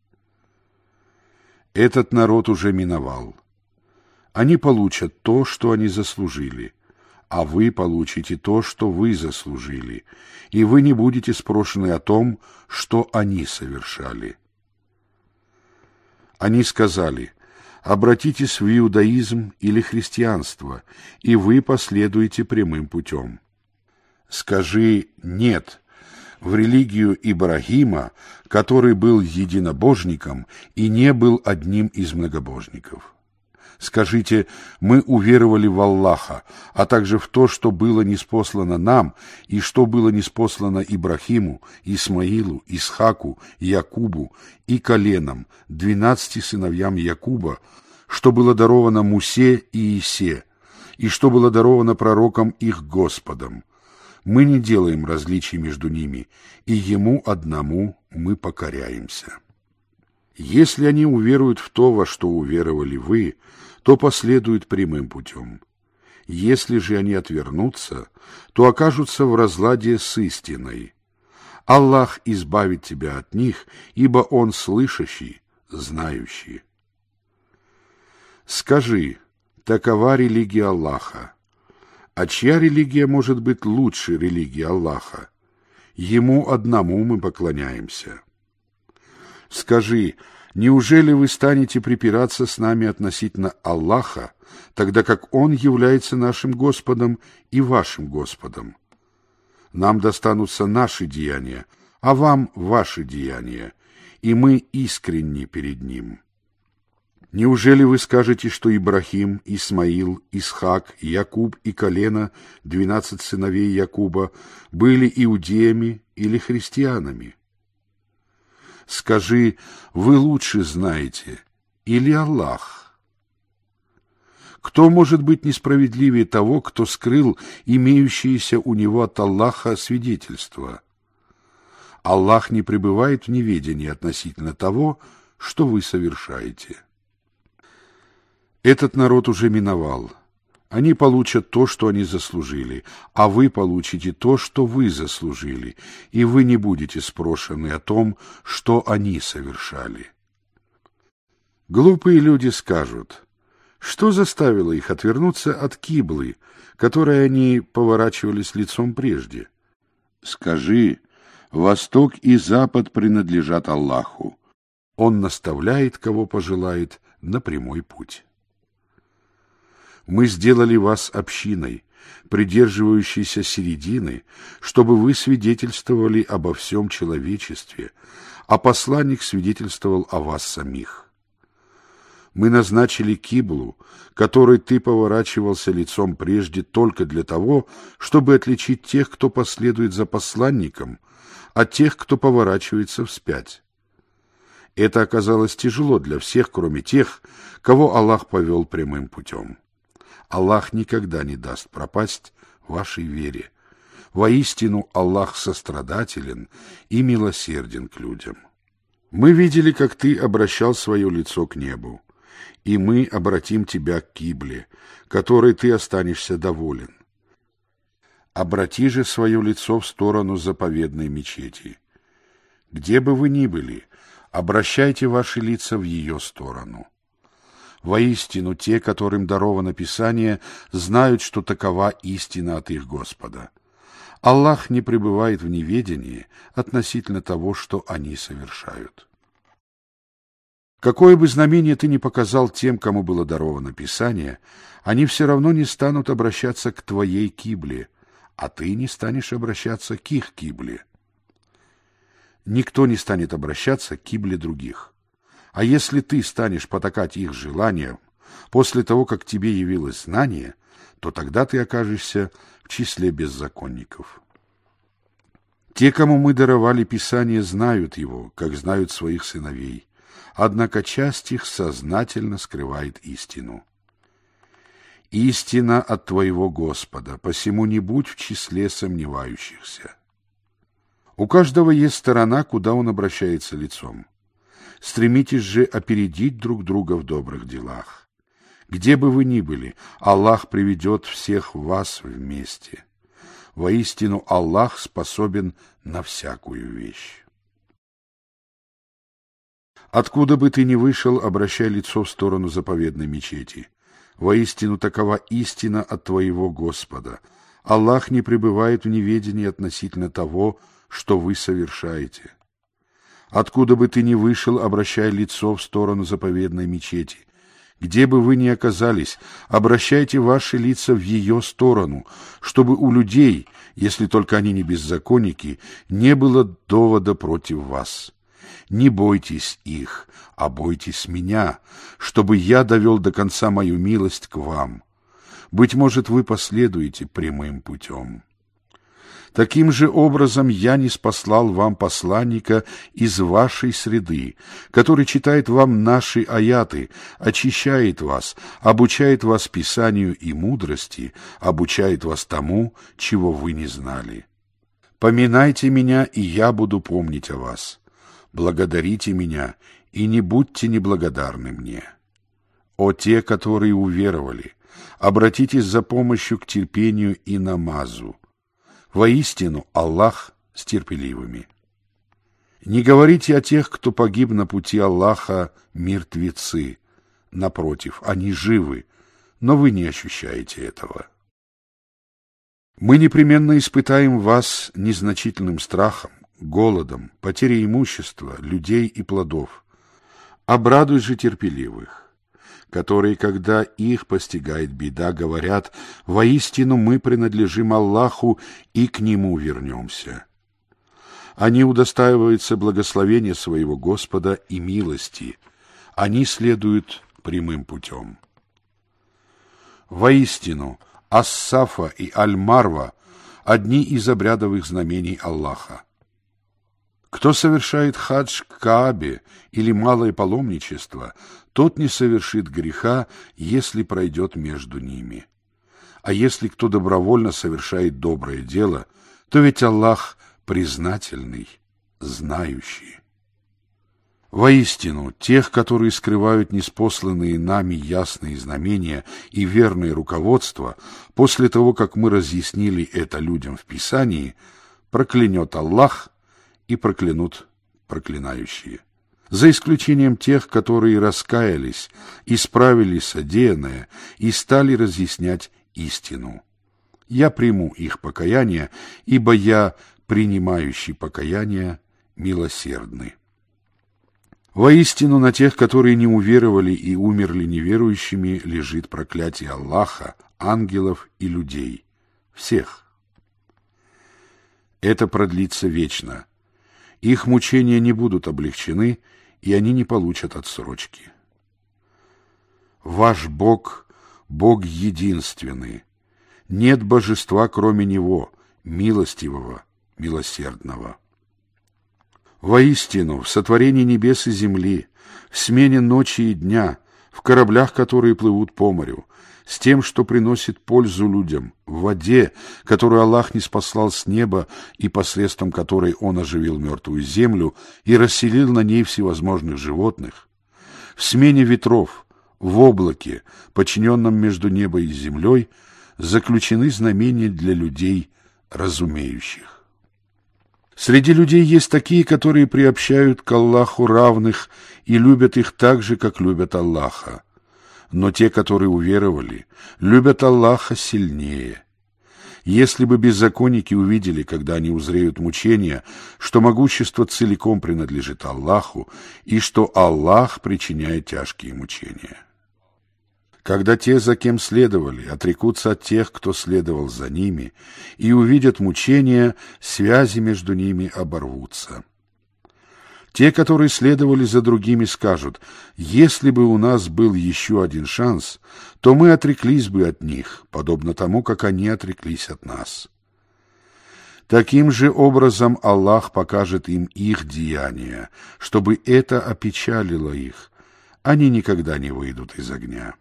Этот народ уже миновал. Они получат то, что они заслужили, а вы получите то, что вы заслужили, и вы не будете спрошены о том, что они совершали. Они сказали: обратитесь в иудаизм или христианство, и вы последуете прямым путем. Скажи: нет, в религию Ибрахима, который был единобожником и не был одним из многобожников. Скажите: мы уверовали в Аллаха, а также в то, что было ниспослано нам, и что было ниспослано Ибрахиму, Исмаилу, Исхаку, Якубу и коленам, двенадцати сыновьям Якуба, что было даровано Мусе и Исе, и что было даровано пророкам их Господом. Мы не делаем различий между ними, и Ему одному мы покоряемся. Если они уверуют в то, во что уверовали вы, то последуют прямым путем. Если же они отвернутся, то окажутся в разладе с истиной. Аллах избавит тебя от них, ибо Он слышащий, знающий. Скажи: такова религия Аллаха. А чья религия может быть лучше религии Аллаха? Ему одному мы поклоняемся. Скажи: неужели вы станете припираться с нами относительно Аллаха, тогда как Он является нашим Господом и вашим Господом? Нам достанутся наши деяния, а вам ваши деяния, и мы искренни перед Ним. Неужели вы скажете, что Ибрахим, Исмаил, Исхак, Якуб и колено, двенадцать сыновей Якуба, были иудеями или христианами? Скажи: вы лучше знаете, или Аллах? Кто может быть несправедливее того, кто скрыл имеющиеся у него от Аллаха свидетельства? Аллах не пребывает в неведении относительно того, что вы совершаете. Этот народ уже миновал. Они получат то, что они заслужили, а вы получите то, что вы заслужили, и вы не будете спрошены о том, что они совершали. Глупые люди скажут: что заставило их отвернуться от киблы, которой они поворачивались лицом прежде? Скажи: восток и запад принадлежат Аллаху. Он наставляет, кого пожелает, на прямой путь. Мы сделали вас общиной, придерживающейся середины, чтобы вы свидетельствовали обо всем человечестве, а посланник свидетельствовал о вас самих. Мы назначили киблу, которой ты поворачивался лицом прежде, только для того, чтобы отличить тех, кто последует за посланником, от тех, кто поворачивается вспять. Это оказалось тяжело для всех, кроме тех, кого Аллах повел прямым путем. Аллах никогда не даст пропасть вашей вере. Воистину, Аллах сострадателен и милосерден к людям. Мы видели, как ты обращал свое лицо к небу, и мы обратим тебя к кибле, которой ты останешься доволен. Обрати же свое лицо в сторону заповедной мечети. Где бы вы ни были, обращайте ваши лица в ее сторону. Воистину, те, которым даровано Писание, знают, что такова истина от их Господа. Аллах не пребывает в неведении относительно того, что они совершают. Какое бы знамение ты ни показал тем, кому было даровано Писание, они все равно не станут обращаться к твоей кибле, а ты не станешь обращаться к их кибле. Никто не станет обращаться к кибле других. А если ты станешь потакать их желаниям после того, как тебе явилось знание, то тогда ты окажешься в числе беззаконников. Те, кому мы даровали Писание, знают его, как знают своих сыновей, однако часть их сознательно скрывает истину. Истина от твоего Господа, посему не будь в числе сомневающихся. У каждого есть сторона, куда он обращается лицом. Стремитесь же опередить друг друга в добрых делах. Где бы вы ни были, Аллах приведет всех вас вместе. Воистину, Аллах способен на всякую вещь. Откуда бы ты ни вышел, обращай лицо в сторону заповедной мечети. Воистину, такова истина от твоего Господа. Аллах не пребывает в неведении относительно того, что вы совершаете. Откуда бы ты ни вышел, обращай лицо в сторону заповедной мечети. Где бы вы ни оказались, обращайте ваши лица в ее сторону, чтобы у людей, если только они не беззаконники, не было довода против вас. Не бойтесь их, а бойтесь меня, чтобы я довел до конца мою милость к вам. Быть может, вы последуете прямым путем. Таким же образом я ниспослал вам посланника из вашей среды, который читает вам наши аяты, очищает вас, обучает вас писанию и мудрости, обучает вас тому, чего вы не знали. Поминайте меня, и я буду помнить о вас. Благодарите меня, и не будьте неблагодарны мне. О те, которые уверовали, обратитесь за помощью к терпению и намазу. Воистину, Аллах с терпеливыми. Не говорите о тех, кто погиб на пути Аллаха, мертвецы. Напротив, они живы, но вы не ощущаете этого. Мы непременно испытаем вас незначительным страхом, голодом, потерей имущества, людей и плодов. Обрадуй же терпеливых, которые, когда их постигает беда, говорят: «Воистину мы принадлежим Аллаху и к Нему вернемся». Они удостаиваются благословения своего Господа и милости, они следуют прямым путем. Воистину, Ас-Сафа и Аль-Марва – одни из обрядовых знамений Аллаха. Кто совершает хадж к Каабе или малое паломничество, тот не совершит греха, если пройдет между ними. А если кто добровольно совершает доброе дело, то ведь Аллах признательный, знающий. Воистину, тех, которые скрывают ниспосланные нами ясные знамения и верное руководство, после того, как мы разъяснили это людям в Писании, проклянет Аллах и проклянут проклинающие. За исключением тех, которые раскаялись, исправили содеянное и стали разъяснять истину. Я приму их покаяние, ибо я, принимающий покаяние, милосердный. Воистину, на тех, которые не уверовали и умерли неверующими, лежит проклятие Аллаха, ангелов и людей, всех. Это продлится вечно. Их мучения не будут облегчены, и они не получат отсрочки. Ваш Бог — Бог единственный. Нет божества, кроме Него, милостивого, милосердного. Воистину, в сотворении небес и земли, в смене ночи и дня, в кораблях, которые плывут по морю, с тем, что приносит пользу людям, в воде, которую Аллах ниспослал с неба и посредством которой Он оживил мертвую землю и расселил на ней всевозможных животных, в смене ветров, в облаке, подчиненном между небом и землей, заключены знамения для людей, разумеющих. Среди людей есть такие, которые приобщают к Аллаху равных и любят их так же, как любят Аллаха. Но те, которые уверовали, любят Аллаха сильнее. Если бы беззаконники увидели, когда они узреют мучения, что могущество целиком принадлежит Аллаху, и что Аллах причиняет тяжкие мучения. Когда те, за кем следовали, отрекутся от тех, кто следовал за ними, и увидят мучения, связи между ними оборвутся. Те, которые следовали за другими, скажут: «Если бы у нас был еще один шанс, то мы отреклись бы от них, подобно тому, как они отреклись от нас». Таким же образом Аллах покажет им их деяния, чтобы это опечалило их. Они никогда не выйдут из огня.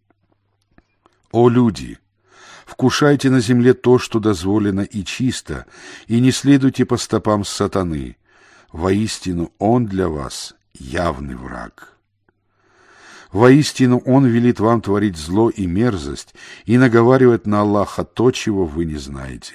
О люди! Вкушайте на земле то, что дозволено и чисто, и не следуйте по стопам сатаны. Воистину, он для вас явный враг. Воистину, он велит вам творить зло и мерзость и наговаривать на Аллаха то, чего вы не знаете.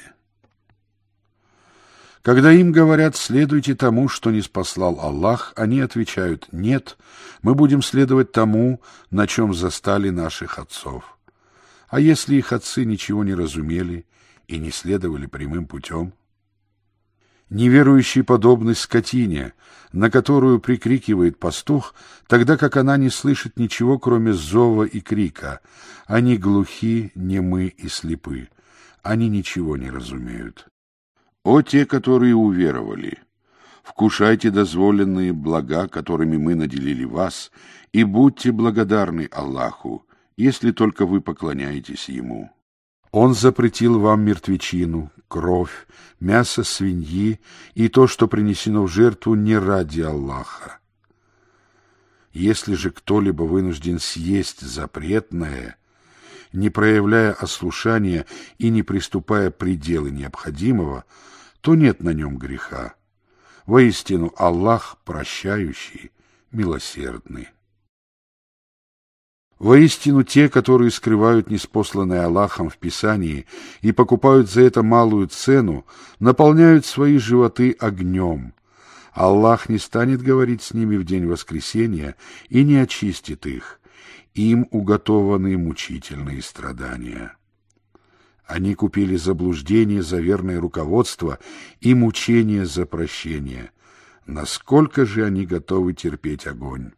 Когда им говорят: «Следуйте тому, что ниспослал Аллах», они отвечают: «Нет, мы будем следовать тому, на чем застали наших отцов». А если их отцы ничего не разумели и не следовали прямым путем? Неверующий подобный скотине, на которую прикрикивает пастух, тогда как она не слышит ничего, кроме зова и крика. Они глухи, немы и слепы. Они ничего не разумеют. О те, которые уверовали! Вкушайте дозволенные блага, которыми мы наделили вас, и будьте благодарны Аллаху, если только вы поклоняетесь Ему. Он запретил вам мертвечину, кровь, мясо свиньи и то, что принесено в жертву не ради Аллаха. Если же кто-либо вынужден съесть запретное, не проявляя ослушания и не приступая пределы необходимого, то нет на нем греха. Воистину, Аллах прощающий, милосердный. Воистину, те, которые скрывают ниспосланное Аллахом в Писании и покупают за это малую цену, наполняют свои животы огнем. Аллах не станет говорить с ними в день воскресения и не очистит их. Им уготованы мучительные страдания. Они купили заблуждение за верное руководство и мучение за прощение. Насколько же они готовы терпеть огонь?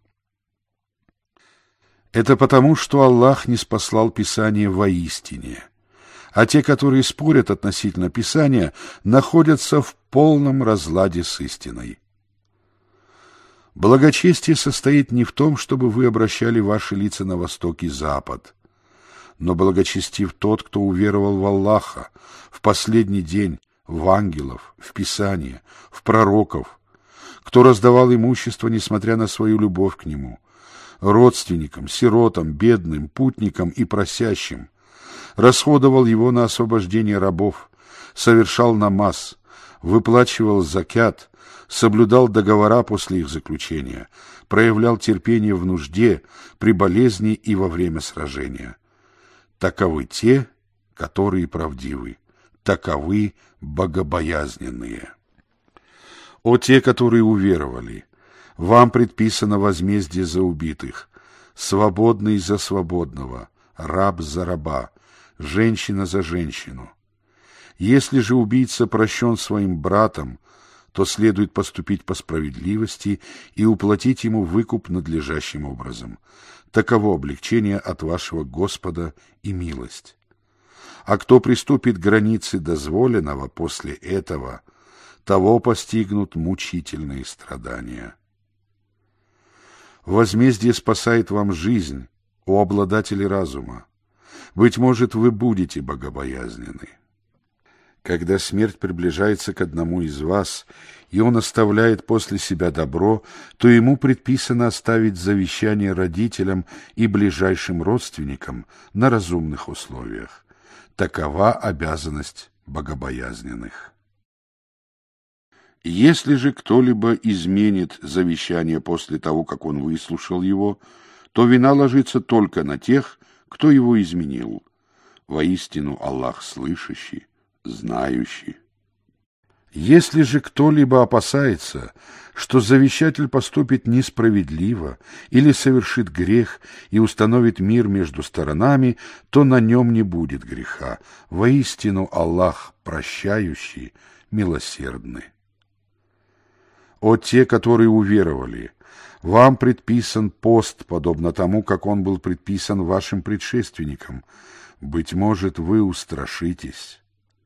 Это потому, что Аллах ниспослал Писание воистине, а те, которые спорят относительно Писания, находятся в полном разладе с истиной. Благочестие состоит не в том, чтобы вы обращали ваши лица на восток и запад, но благочестив тот, кто уверовал в Аллаха, в последний день, в ангелов, в Писание, в пророков, кто раздавал имущество, несмотря на свою любовь к нему, родственникам, сиротам, бедным, путникам и просящим, расходовал его на освобождение рабов, совершал намаз, выплачивал закят, соблюдал договора после их заключения, проявлял терпение в нужде, при болезни и во время сражения. Таковы те, которые правдивы, таковы богобоязненные. О те, которые уверовали! Вам предписано возмездие за убитых, свободный за свободного, раб за раба, женщина за женщину. Если же убийца прощен своим братом, то следует поступить по справедливости и уплатить ему выкуп надлежащим образом. Таково облегчение от вашего Господа и милость. А кто приступит к границе дозволенного после этого, того постигнут мучительные страдания. Возмездие спасает вам жизнь, о обладатели разума. Быть может, вы будете богобоязненны. Когда смерть приближается к одному из вас, и он оставляет после себя добро, то ему предписано оставить завещание родителям и ближайшим родственникам на разумных условиях. Такова обязанность богобоязненных. Если же кто-либо изменит завещание после того, как он выслушал его, то вина ложится только на тех, кто его изменил. Воистину Аллах слышащий, знающий. Если же кто-либо опасается, что завещатель поступит несправедливо или совершит грех и установит мир между сторонами, то на нем не будет греха. Воистину Аллах прощающий, милосердный. О те, которые уверовали! Вам предписан пост, подобно тому, как он был предписан вашим предшественникам. Быть может, вы устрашитесь.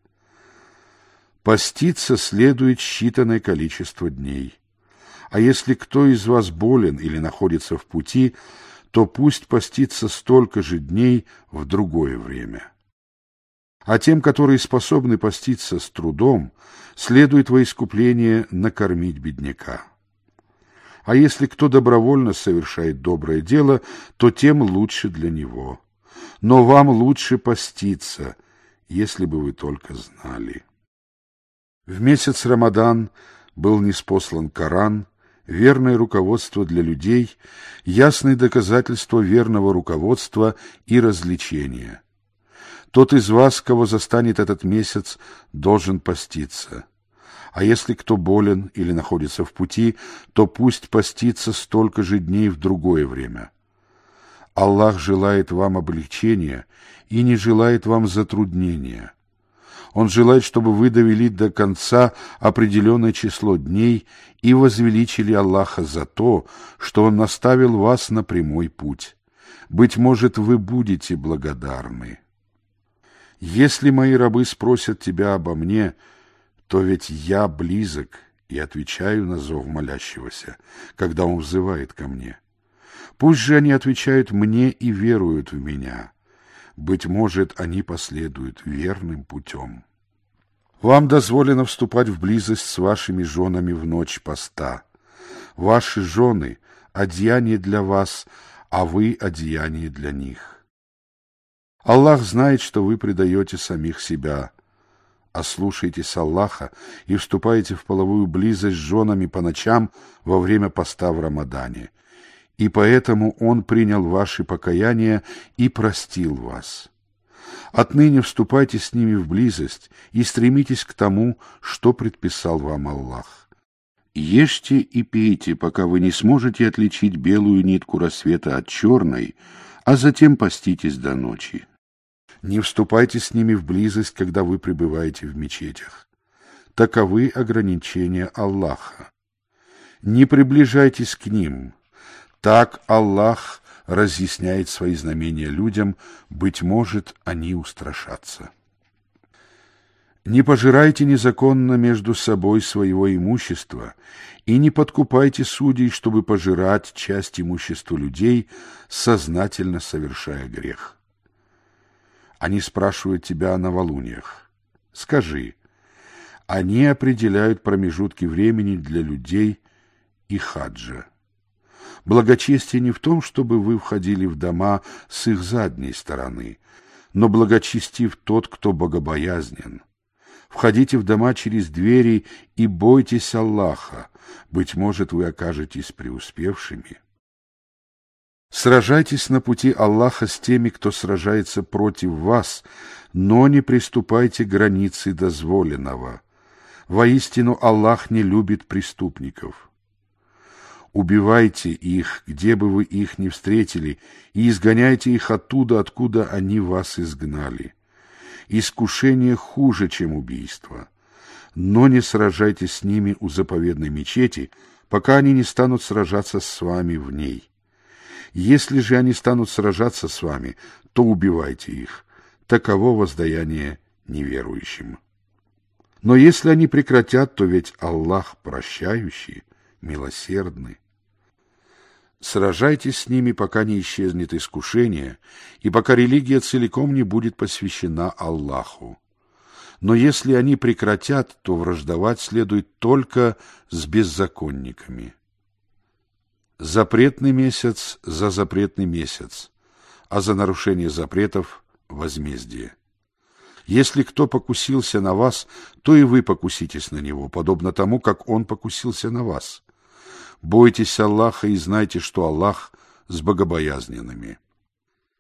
Поститься следует считанное количество дней. А если кто из вас болен или находится в пути, то пусть постится столько же дней в другое время. А тем, которые способны поститься с трудом, следует во искупление накормить бедняка. А если кто добровольно совершает доброе дело, то тем лучше для него. Но вам лучше поститься, если бы вы только знали. В месяц Рамадан был ниспослан Коран, верное руководство для людей, ясное доказательство верного руководства и развлечения. Тот из вас, кого застанет этот месяц, должен поститься. А если кто болен или находится в пути, то пусть постится столько же дней в другое время. Аллах желает вам облегчения и не желает вам затруднения. Он желает, чтобы вы довели до конца определенное число дней и возвеличили Аллаха за то, что Он наставил вас на прямой путь. Быть может, вы будете благодарны. Если мои рабы спросят тебя обо мне, то ведь я близок и отвечаю на зов молящегося, когда он взывает ко мне. Пусть же они отвечают мне и веруют в меня. Быть может, они последуют верным путем. Вам дозволено вступать в близость с вашими женами в ночь поста. Ваши жены — одеяние для вас, а вы — одеяние для них. Аллах знает, что вы предаете самих себя. Ослушайтесь Аллаха и вступайте в половую близость с женами по ночам во время поста в Рамадане. И поэтому Он принял ваши покаяния и простил вас. Отныне вступайте с ними в близость и стремитесь к тому, что предписал вам Аллах. Ешьте и пейте, пока вы не сможете отличить белую нитку рассвета от черной, а затем поститесь до ночи. Не вступайте с ними в близость, когда вы пребываете в мечетях. Таковы ограничения Аллаха. Не приближайтесь к ним. Так Аллах разъясняет свои знамения людям, быть может, они устрашатся. Не пожирайте незаконно между собой своего имущества и не подкупайте судей, чтобы пожирать часть имущества людей, сознательно совершая грех. Они спрашивают тебя о новолуниях. Скажи, они определяют промежутки времени для людей и хаджа. Благочестие не в том, чтобы вы входили в дома с их задней стороны, но благочестив тот, кто богобоязнен. Входите в дома через двери и бойтесь Аллаха, быть может, вы окажетесь преуспевшими. Сражайтесь на пути Аллаха с теми, кто сражается против вас, но не приступайте к границе дозволенного. Воистину Аллах не любит преступников. Убивайте их, где бы вы их ни встретили, и изгоняйте их оттуда, откуда они вас изгнали. Искушение хуже, чем убийство. Но не сражайтесь с ними у заповедной мечети, пока они не станут сражаться с вами в ней. Если же они станут сражаться с вами, то убивайте их. Таково воздаяние неверующим. Но если они прекратят, то ведь Аллах прощающий, милосердный. Сражайтесь с ними, пока не исчезнет искушение, и пока религия целиком не будет посвящена Аллаху. Но если они прекратят, то враждовать следует только с беззаконниками. Запретный месяц за запретный месяц, а за нарушение запретов — возмездие. Если кто покусился на вас, то и вы покуситесь на него, подобно тому, как он покусился на вас. Бойтесь Аллаха и знайте, что Аллах с богобоязненными.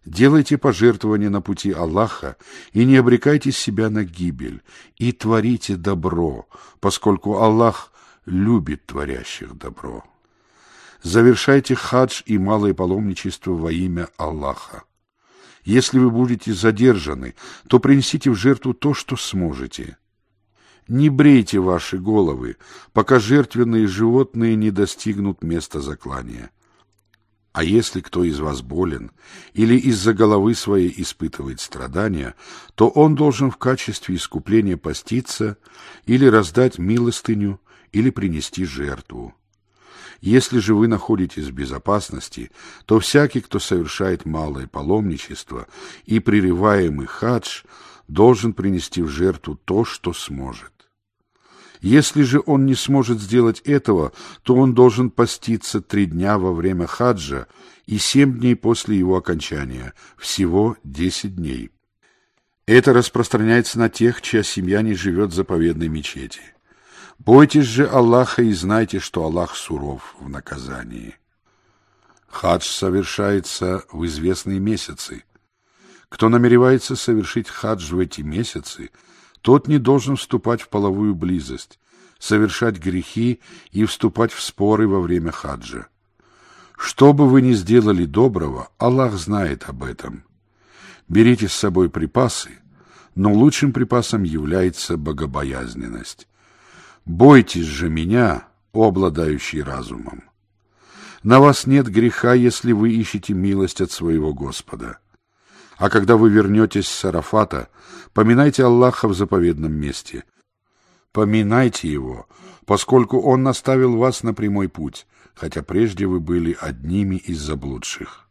Делайте пожертвования на пути Аллаха и не обрекайте себя на гибель, и творите добро, поскольку Аллах любит творящих добро. Завершайте хадж и малое паломничество во имя Аллаха. Если вы будете задержаны, то принесите в жертву то, что сможете. Не брейте ваши головы, пока жертвенные животные не достигнут места заклания. А если кто из вас болен или из-за головы своей испытывает страдания, то он должен в качестве искупления поститься или раздать милостыню или принести жертву. Если же вы находитесь в безопасности, то всякий, кто совершает малое паломничество и прерываемый хадж, должен принести в жертву то, что сможет. Если же он не сможет сделать этого, то он должен поститься три дня во время хаджа и семь дней после его окончания, всего десять дней. Это распространяется на тех, чья семья не живет в заповедной мечети. Бойтесь же Аллаха и знайте, что Аллах суров в наказании. Хадж совершается в известные месяцы. Кто намеревается совершить хадж в эти месяцы, тот не должен вступать в половую близость, совершать грехи и вступать в споры во время хаджа. Что бы вы ни сделали доброго, Аллах знает об этом. Берите с собой припасы, но лучшим припасом является богобоязненность. Бойтесь же меня, о обладающий разумом. На вас нет греха, если вы ищете милость от своего Господа. А когда вы вернетесь с Арафата, поминайте Аллаха в заповедном месте. Поминайте Его, поскольку Он наставил вас на прямой путь, хотя прежде вы были одними из заблудших.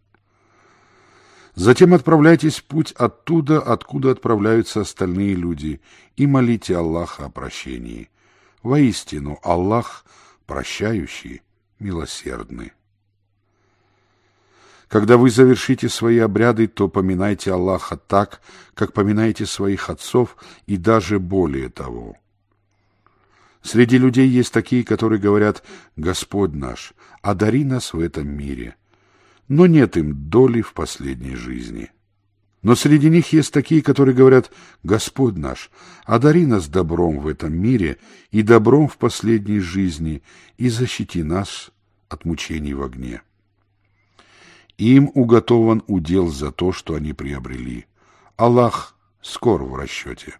Затем отправляйтесь в путь оттуда, откуда отправляются остальные люди, и молите Аллаха о прощении. Воистину, Аллах прощающий, милосердный. Когда вы завершите свои обряды, то поминайте Аллаха так, как поминаете своих отцов, и даже более того. Среди людей есть такие, которые говорят: «Господь наш, одари нас в этом мире», но нет им доли в последней жизни. Но среди них есть такие, которые говорят: «Господь наш, одари нас добром в этом мире и добром в последней жизни, и защити нас от мучений в огне». Им уготован удел за то, что они приобрели. Аллах скоро в расчете.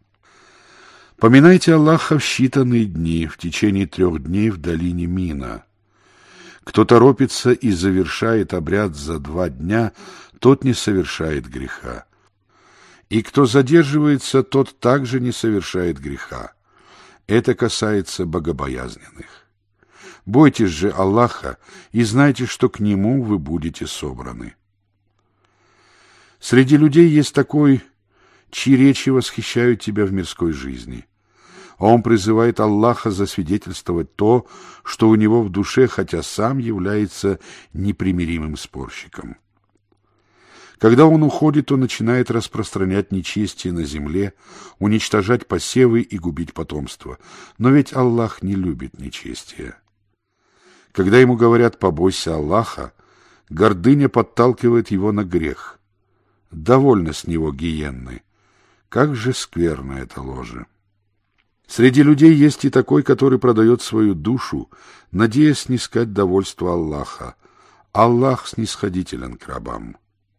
Поминайте Аллаха в считанные дни, в течение трех дней в долине Мина. Кто торопится и завершает обряд за два дня, тот не совершает греха. И кто задерживается, тот также не совершает греха. Это касается богобоязненных. Бойтесь же Аллаха и знайте, что к Нему вы будете собраны. Среди людей есть такой, чьи речи восхищают тебя в мирской жизни. Он призывает Аллаха засвидетельствовать то, что у него в душе, хотя сам является непримиримым спорщиком. Когда он уходит, он начинает распространять нечестие на земле, уничтожать посевы и губить потомство. Но ведь Аллах не любит нечестия. Когда ему говорят «побойся Аллаха», гордыня подталкивает его на грех. Довольно с него гиенны. Как же скверно это ложе! Среди людей есть и такой, который продает свою душу, надеясь снискать довольство Аллаха. Аллах снисходителен к рабам.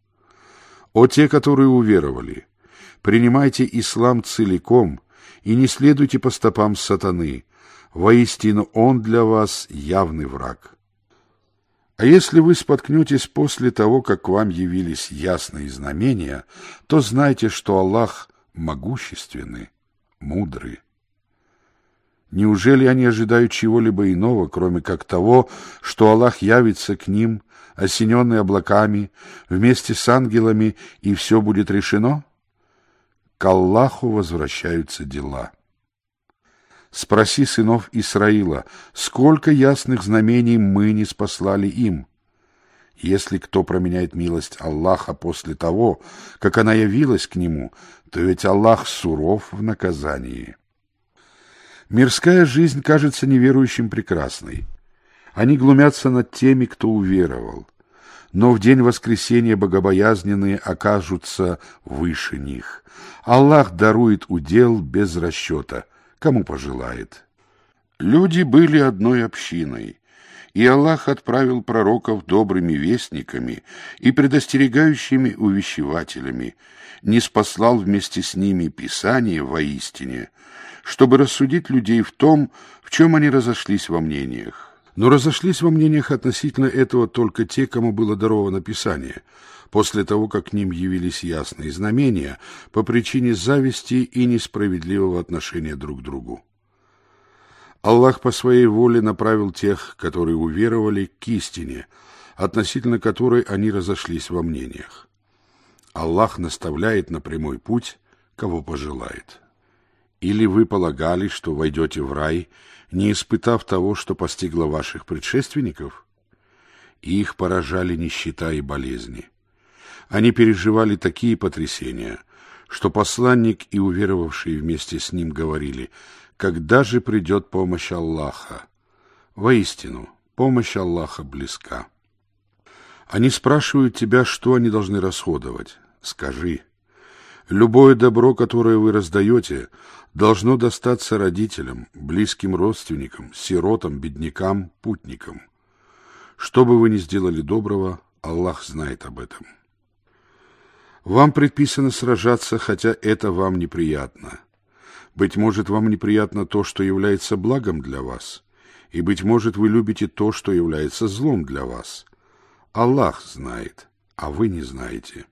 О те, которые уверовали, принимайте ислам целиком и не следуйте по стопам сатаны. Воистину, он для вас явный враг. А если вы споткнетесь после того, как к вам явились ясные знамения, то знайте, что Аллах могущественный, мудрый. Неужели они ожидают чего-либо иного, кроме как того, что Аллах явится к ним, осененный облаками, вместе с ангелами, и все будет решено? К Аллаху возвращаются дела. Спроси сынов Исраила, сколько ясных знамений мы не спаслали им? Если кто променяет милость Аллаха после того, как она явилась к нему, то ведь Аллах суров в наказании. Мирская жизнь кажется неверующим прекрасной. Они глумятся над теми, кто уверовал. но в день воскресения богобоязненные окажутся выше них. Аллах дарует удел без расчета, кому пожелает. Люди были одной общиной, и Аллах отправил пророков добрыми вестниками и предостерегающими увещевателями, ниспослал вместе с ними Писание воистине, чтобы рассудить людей в том, в чем они разошлись во мнениях. Но разошлись во мнениях относительно этого только те, кому было даровано Писание, после того, как к ним явились ясные знамения по причине зависти и несправедливого отношения друг к другу. Аллах по своей воле направил тех, которые уверовали, к истине, относительно которой они разошлись во мнениях. Аллах наставляет на прямой путь, кого пожелает. Или вы полагали, что войдете в рай, не испытав того, что постигло ваших предшественников? Их поражали нищета и болезни. Они переживали такие потрясения, что посланник и уверовавшие вместе с ним говорили: «Когда же придет помощь Аллаха?» Воистину, помощь Аллаха близка. Они спрашивают тебя, что они должны расходовать. Скажи: любое добро, которое вы раздаете, должно достаться родителям, близким родственникам, сиротам, беднякам, путникам. Что бы вы ни сделали доброго, Аллах знает об этом. Вам предписано сражаться, хотя это вам неприятно. Быть может, вам неприятно то, что является благом для вас, и, быть может, вы любите то, что является злом для вас. Аллах знает, а вы не знаете.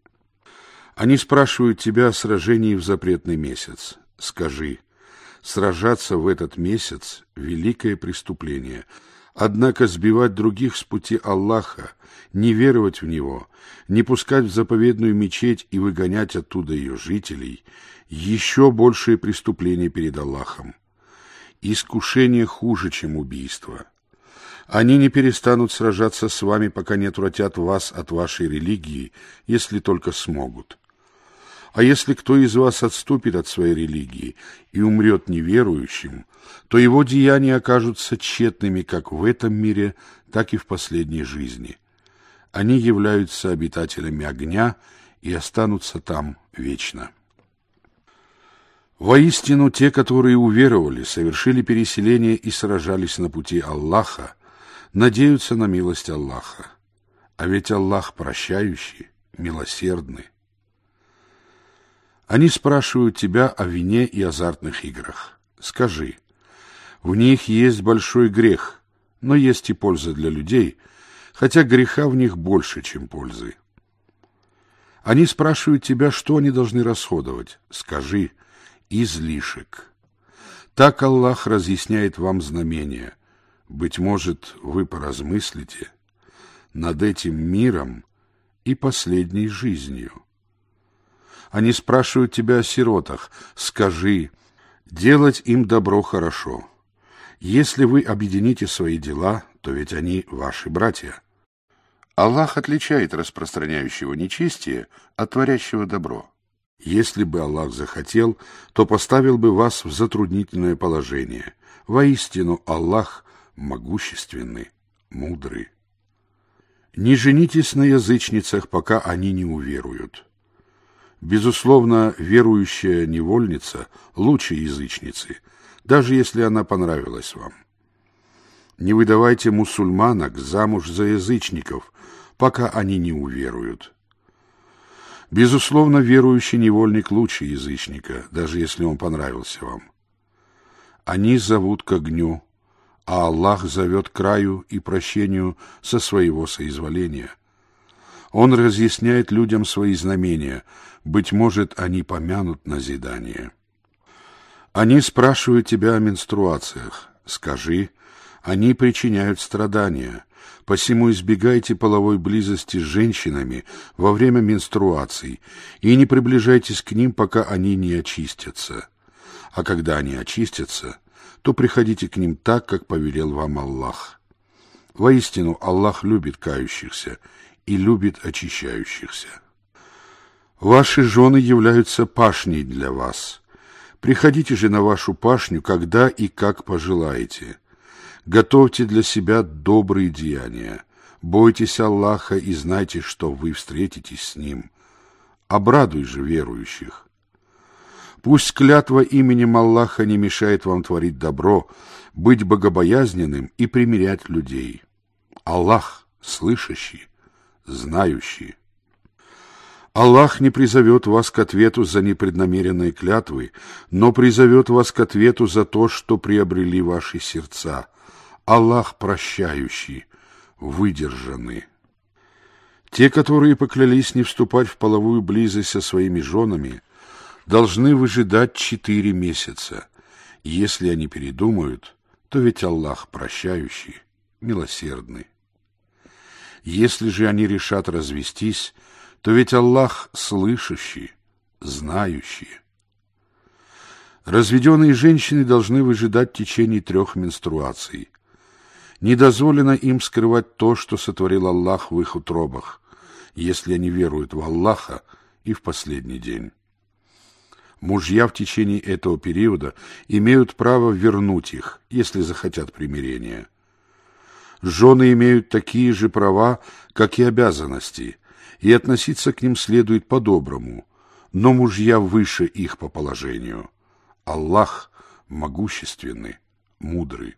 Они спрашивают тебя о сражении в запретный месяц. Скажи: сражаться в этот месяц — великое преступление, однако сбивать других с пути Аллаха, не веровать в Него, не пускать в заповедную мечеть и выгонять оттуда ее жителей — еще большее преступление перед Аллахом. Искушение хуже, чем убийство. Они не перестанут сражаться с вами, пока не отвратят вас от вашей религии, если только смогут. А если кто из вас отступит от своей религии и умрет неверующим, то его деяния окажутся тщетными как в этом мире, так и в последней жизни. Они являются обитателями огня и останутся там вечно. Воистину, те, которые уверовали, совершили переселение и сражались на пути Аллаха, надеются на милость Аллаха. А ведь Аллах прощающий, милосердный. Они спрашивают тебя о вине и азартных играх. Скажи: в них есть большой грех, но есть и польза для людей, хотя греха в них больше, чем пользы. Они спрашивают тебя, что они должны расходовать. Скажи: излишек. Так Аллах разъясняет вам знамения. Быть может, вы поразмыслите над этим миром и последней жизнью. Они спрашивают тебя о сиротах. Скажи: делать им добро хорошо. Если вы объедините свои дела, то ведь они ваши братья. Аллах отличает распространяющего нечестие от творящего добро. Если бы Аллах захотел, то поставил бы вас в затруднительное положение. Воистину, Аллах могущественный, мудрый. Не женитесь на язычницах, пока они не уверуют. Безусловно, верующая невольница лучше язычницы, даже если она понравилась вам. Не выдавайте мусульманок замуж за язычников, пока они не уверуют. Безусловно, верующий невольник лучше язычника, даже если он понравился вам. Они зовут к огню, а Аллах зовет к раю и прощению со своего соизволения. Он разъясняет людям свои знамения, быть может, они помянут назидание. Они спрашивают тебя о менструациях. Скажи: они причиняют страдания, посему избегайте половой близости с женщинами во время менструаций и не приближайтесь к ним, пока они не очистятся. А когда они очистятся, то приходите к ним так, как повелел вам Аллах. Воистину, Аллах любит кающихся и любит очищающихся. Ваши жены являются пашней для вас. Приходите же на вашу пашню, когда и как пожелаете. Готовьте для себя добрые деяния. Бойтесь Аллаха и знайте, что вы встретитесь с Ним. Обрадуй же верующих. Пусть клятва именем Аллаха не мешает вам творить добро, быть богобоязненным и примирять людей. Аллах слышащий, знающий. Аллах не призовет вас к ответу за непреднамеренные клятвы, но призовет вас к ответу за то, что приобрели ваши сердца. Аллах прощающий, выдержанный. Те, которые поклялись не вступать в половую близость со своими женами, должны выжидать четыре месяца. Если они передумают, то ведь Аллах прощающий, милосердный. Если же они решат развестись, то ведь Аллах слышащий, знающий. Разведенные женщины должны выжидать в течение трех менструаций. Не дозволено им скрывать то, что сотворил Аллах в их утробах, если они веруют в Аллаха и в последний день. Мужья в течение этого периода имеют право вернуть их, если захотят примирения. Жены имеют такие же права, как и обязанности, и относиться к ним следует по-доброму, но мужья выше их по положению. Аллах могущественный, мудрый.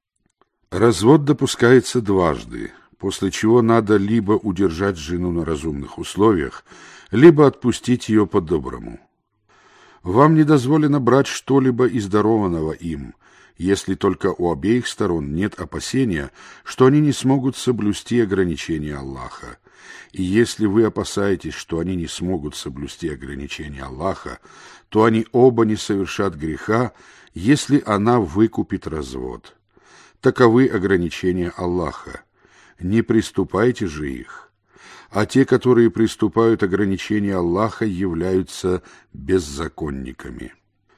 Развод допускается дважды, после чего надо либо удержать жену на разумных условиях, либо отпустить ее по-доброму. Вам не дозволено брать что-либо из дарованного им, если только у обеих сторон нет опасения, что они не смогут соблюсти ограничения Аллаха. И если вы опасаетесь, что они не смогут соблюсти ограничения Аллаха, то они оба не совершат греха, если она выкупит развод. Таковы ограничения Аллаха. Не приступайте же их. А те, которые приступают ограничения Аллаха, являются беззаконниками.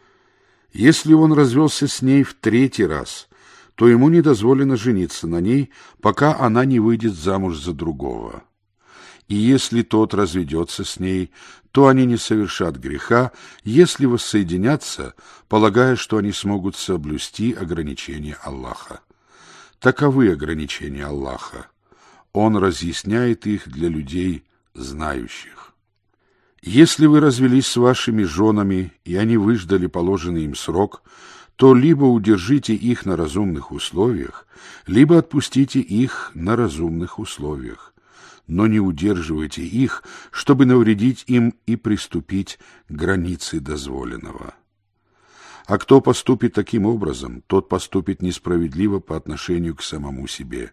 Если он развелся с ней в третий раз, то ему не дозволено жениться на ней, пока она не выйдет замуж за другого. И если тот разведется с ней, то они не совершат греха, если воссоединятся, полагая, что они смогут соблюсти ограничения Аллаха. Таковы ограничения Аллаха. Он разъясняет их для людей, знающих. Если вы развелись с вашими женами, и они выждали положенный им срок, то либо удержите их на разумных условиях, либо отпустите их на разумных условиях. Но не удерживайте их, чтобы навредить им и приступить к границе дозволенного. А кто поступит таким образом, тот поступит несправедливо по отношению к самому себе.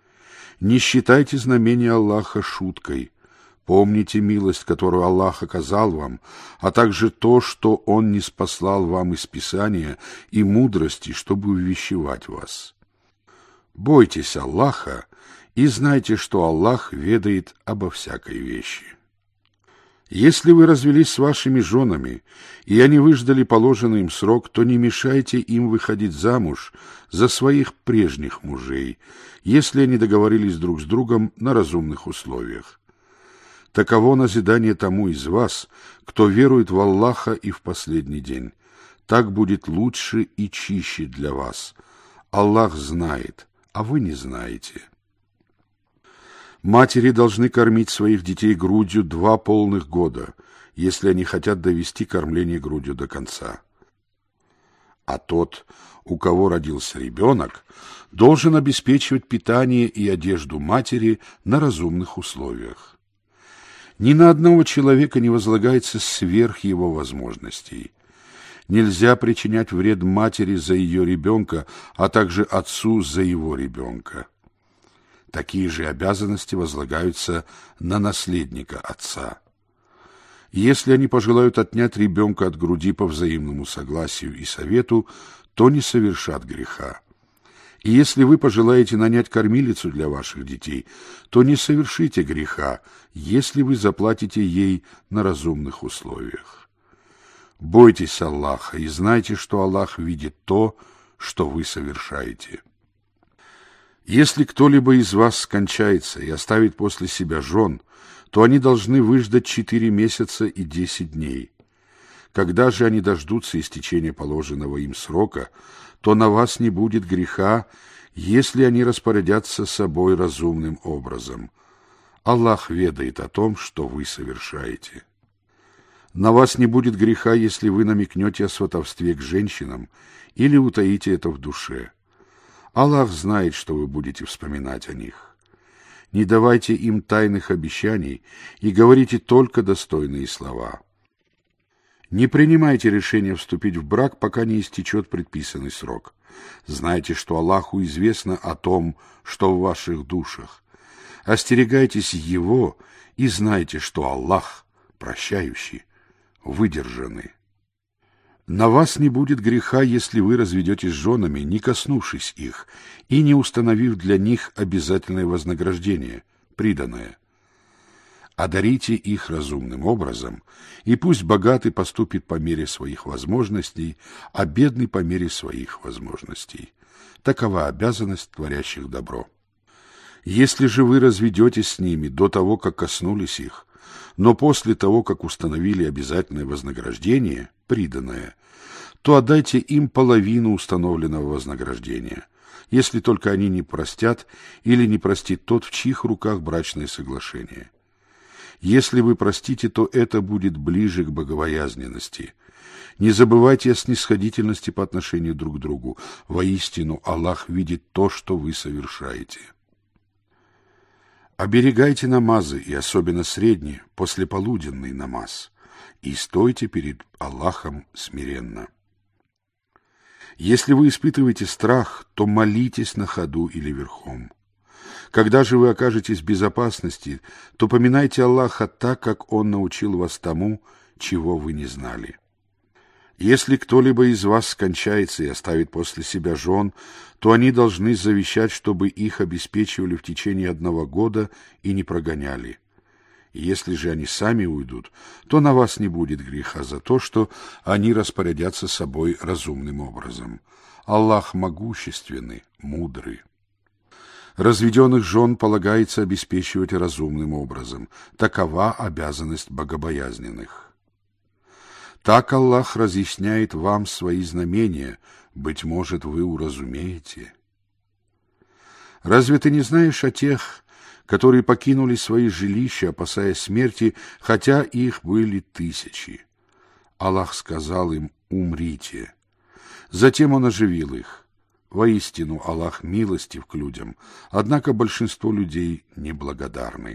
Не считайте знамения Аллаха шуткой. Помните милость, которую Аллах оказал вам, а также то, что Он ниспослал вам из Писания и мудрости, чтобы увещевать вас. Бойтесь Аллаха и знайте, что Аллах ведает обо всякой вещи. Если вы развелись с вашими женами, и они выждали положенный им срок, то не мешайте им выходить замуж за своих прежних мужей, если они договорились друг с другом на разумных условиях. Таково назидание тому из вас, кто верует в Аллаха и в последний день. Так будет лучше и чище для вас. Аллах знает, а вы не знаете. Матери должны кормить своих детей грудью два полных года, если они хотят довести кормление грудью до конца. А тот, у кого родился ребенок, должен обеспечивать питание и одежду матери на разумных условиях. Ни на одного человека не возлагается сверх его возможностей. Нельзя причинять вред матери за ее ребенка, а также отцу за его ребенка. Такие же обязанности возлагаются на наследника отца. Если они пожелают отнять ребенка от груди по взаимному согласию и совету, то не совершат греха. И если вы пожелаете нанять кормилицу для ваших детей, то не совершите греха, если вы заплатите ей на разумных условиях. Бойтесь Аллаха и знайте, что Аллах видит то, что вы совершаете. Если кто-либо из вас скончается и оставит после себя жен, то они должны выждать четыре месяца и десять дней. Когда же они дождутся истечения положенного им срока, то на вас не будет греха, если они распорядятся собой разумным образом. Аллах ведает о том, что вы совершаете. На вас не будет греха, если вы намекнете о сватовстве к женщинам или утаите это в душе. Аллах знает, что вы будете вспоминать о них. Не давайте им тайных обещаний и говорите только достойные слова. Не принимайте решение вступить в брак, пока не истечет предписанный срок. Знайте, что Аллаху известно о том, что в ваших душах. Остерегайтесь Его и знайте, что Аллах прощающий, выдержанный. На вас не будет греха, если вы разведетесь с женами, не коснувшись их, и не установив для них обязательное вознаграждение, приданое. Одарите их разумным образом, и пусть богатый поступит по мере своих возможностей, а бедный по мере своих возможностей. Такова обязанность творящих добро. Если же вы разведетесь с ними до того, как коснулись их, но после того, как установили обязательное вознаграждение, приданое, то отдайте им половину установленного вознаграждения, если только они не простят или не простит тот, в чьих руках брачное соглашение. Если вы простите, то это будет ближе к богобоязненности. Не забывайте о снисходительности по отношению друг к другу. Воистину, Аллах видит то, что вы совершаете. Оберегайте намазы, и особенно средний, послеполуденный намаз, и стойте перед Аллахом смиренно. Если вы испытываете страх, то молитесь на ходу или верхом. Когда же вы окажетесь в безопасности, то поминайте Аллаха так, как Он научил вас тому, чего вы не знали. Если кто-либо из вас скончается и оставит после себя жен, то они должны завещать, чтобы их обеспечивали в течение одного года и не прогоняли. Если же они сами уйдут, то на вас не будет греха за то, что они распорядятся собой разумным образом. Аллах могущественный, мудрый. Разведенных жен полагается обеспечивать разумным образом. Такова обязанность богобоязненных. Так Аллах разъясняет вам свои знамения, быть может, вы уразумеете. Разве ты не знаешь о тех, которые покинули свои жилища, опасаясь смерти, хотя их были тысячи? Аллах сказал им: умрите. Затем Он оживил их. Воистину, Аллах милостив к людям, однако большинство людей неблагодарны.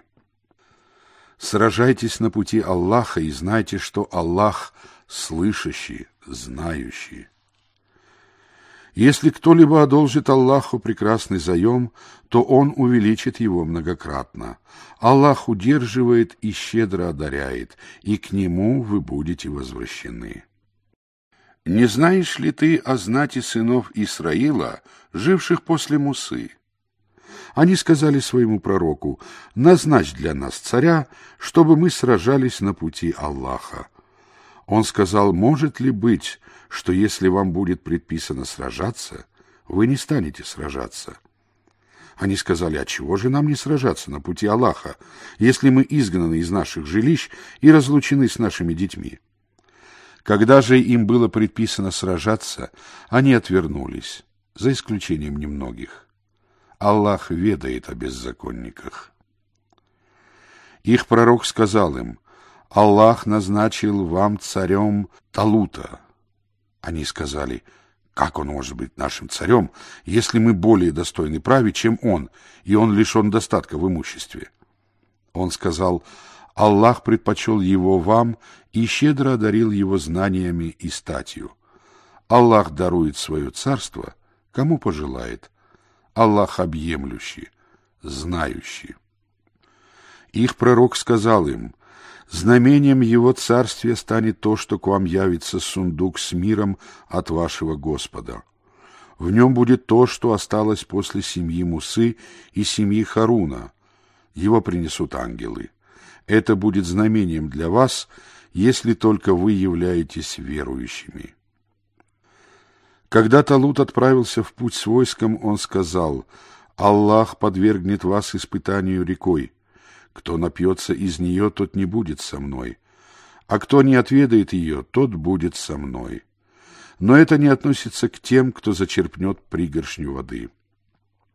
Сражайтесь на пути Аллаха и знайте, что Аллах слышащий, знающий. Если кто-либо одолжит Аллаху прекрасный заем, то Он увеличит его многократно. Аллах удерживает и щедро одаряет, и к Нему вы будете возвращены. Не знаешь ли ты о знати сынов Исраила, живших после Мусы? Они сказали своему пророку: назначь для нас царя, чтобы мы сражались на пути Аллаха. Он сказал: может ли быть, что если вам будет предписано сражаться, вы не станете сражаться? Они сказали: а чего же нам не сражаться на пути Аллаха, если мы изгнаны из наших жилищ и разлучены с нашими детьми? Когда же им было предписано сражаться, они отвернулись, за исключением немногих. Аллах ведает о беззаконниках. Их пророк сказал им: Аллах назначил вам царем Талута. Они сказали: как он может быть нашим царем, если мы более достойны править, чем он, и он лишен достатка в имуществе? Он сказал: Аллах предпочел его вам и щедро одарил его знаниями и статью. Аллах дарует свое царство, кому пожелает. Аллах объемлющий, знающий. Их пророк сказал им: знамением его царствия станет то, что к вам явится сундук с миром от вашего Господа. В нем будет то, что осталось после семьи Мусы и семьи Харуна. Его принесут ангелы. Это будет знамением для вас, если только вы являетесь верующими. Когда Талут отправился в путь с войском, он сказал: Аллах подвергнет вас испытанию рекой. Кто напьется из нее, тот не будет со мной, а кто не отведает ее, тот будет со мной. Но это не относится к тем, кто зачерпнет пригоршню воды.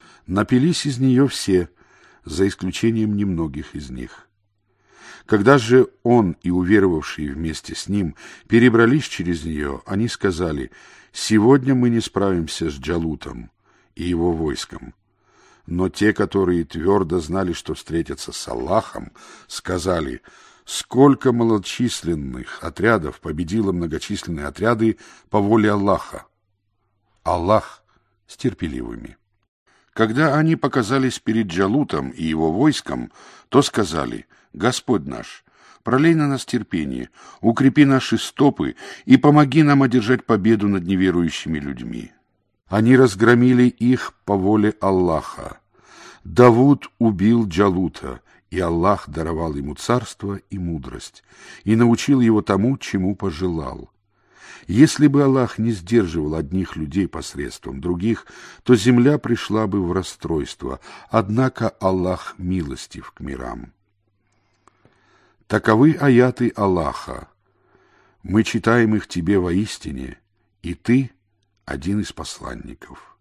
Напились из нее все, за исключением немногих из них. Когда же он и уверовавшие вместе с ним перебрались через нее, они сказали: «Сегодня мы не справимся с Джалутом и его войском». Но те, которые твердо знали, что встретятся с Аллахом, сказали: «Сколько малочисленных отрядов победило многочисленные отряды по воле Аллаха! Аллах с терпеливыми». Когда они показались перед Джалутом и его войском, то сказали: «Господь наш, пролей на нас терпение, укрепи наши стопы и помоги нам одержать победу над неверующими людьми». Они разгромили их по воле Аллаха. Давуд убил Джалута, и Аллах даровал ему царство и мудрость, и научил его тому, чему пожелал. Если бы Аллах не сдерживал одних людей посредством других, то земля пришла бы в расстройство, однако Аллах милостив к мирам. Таковы аяты Аллаха. Мы читаем их тебе воистине, и ты один из посланников.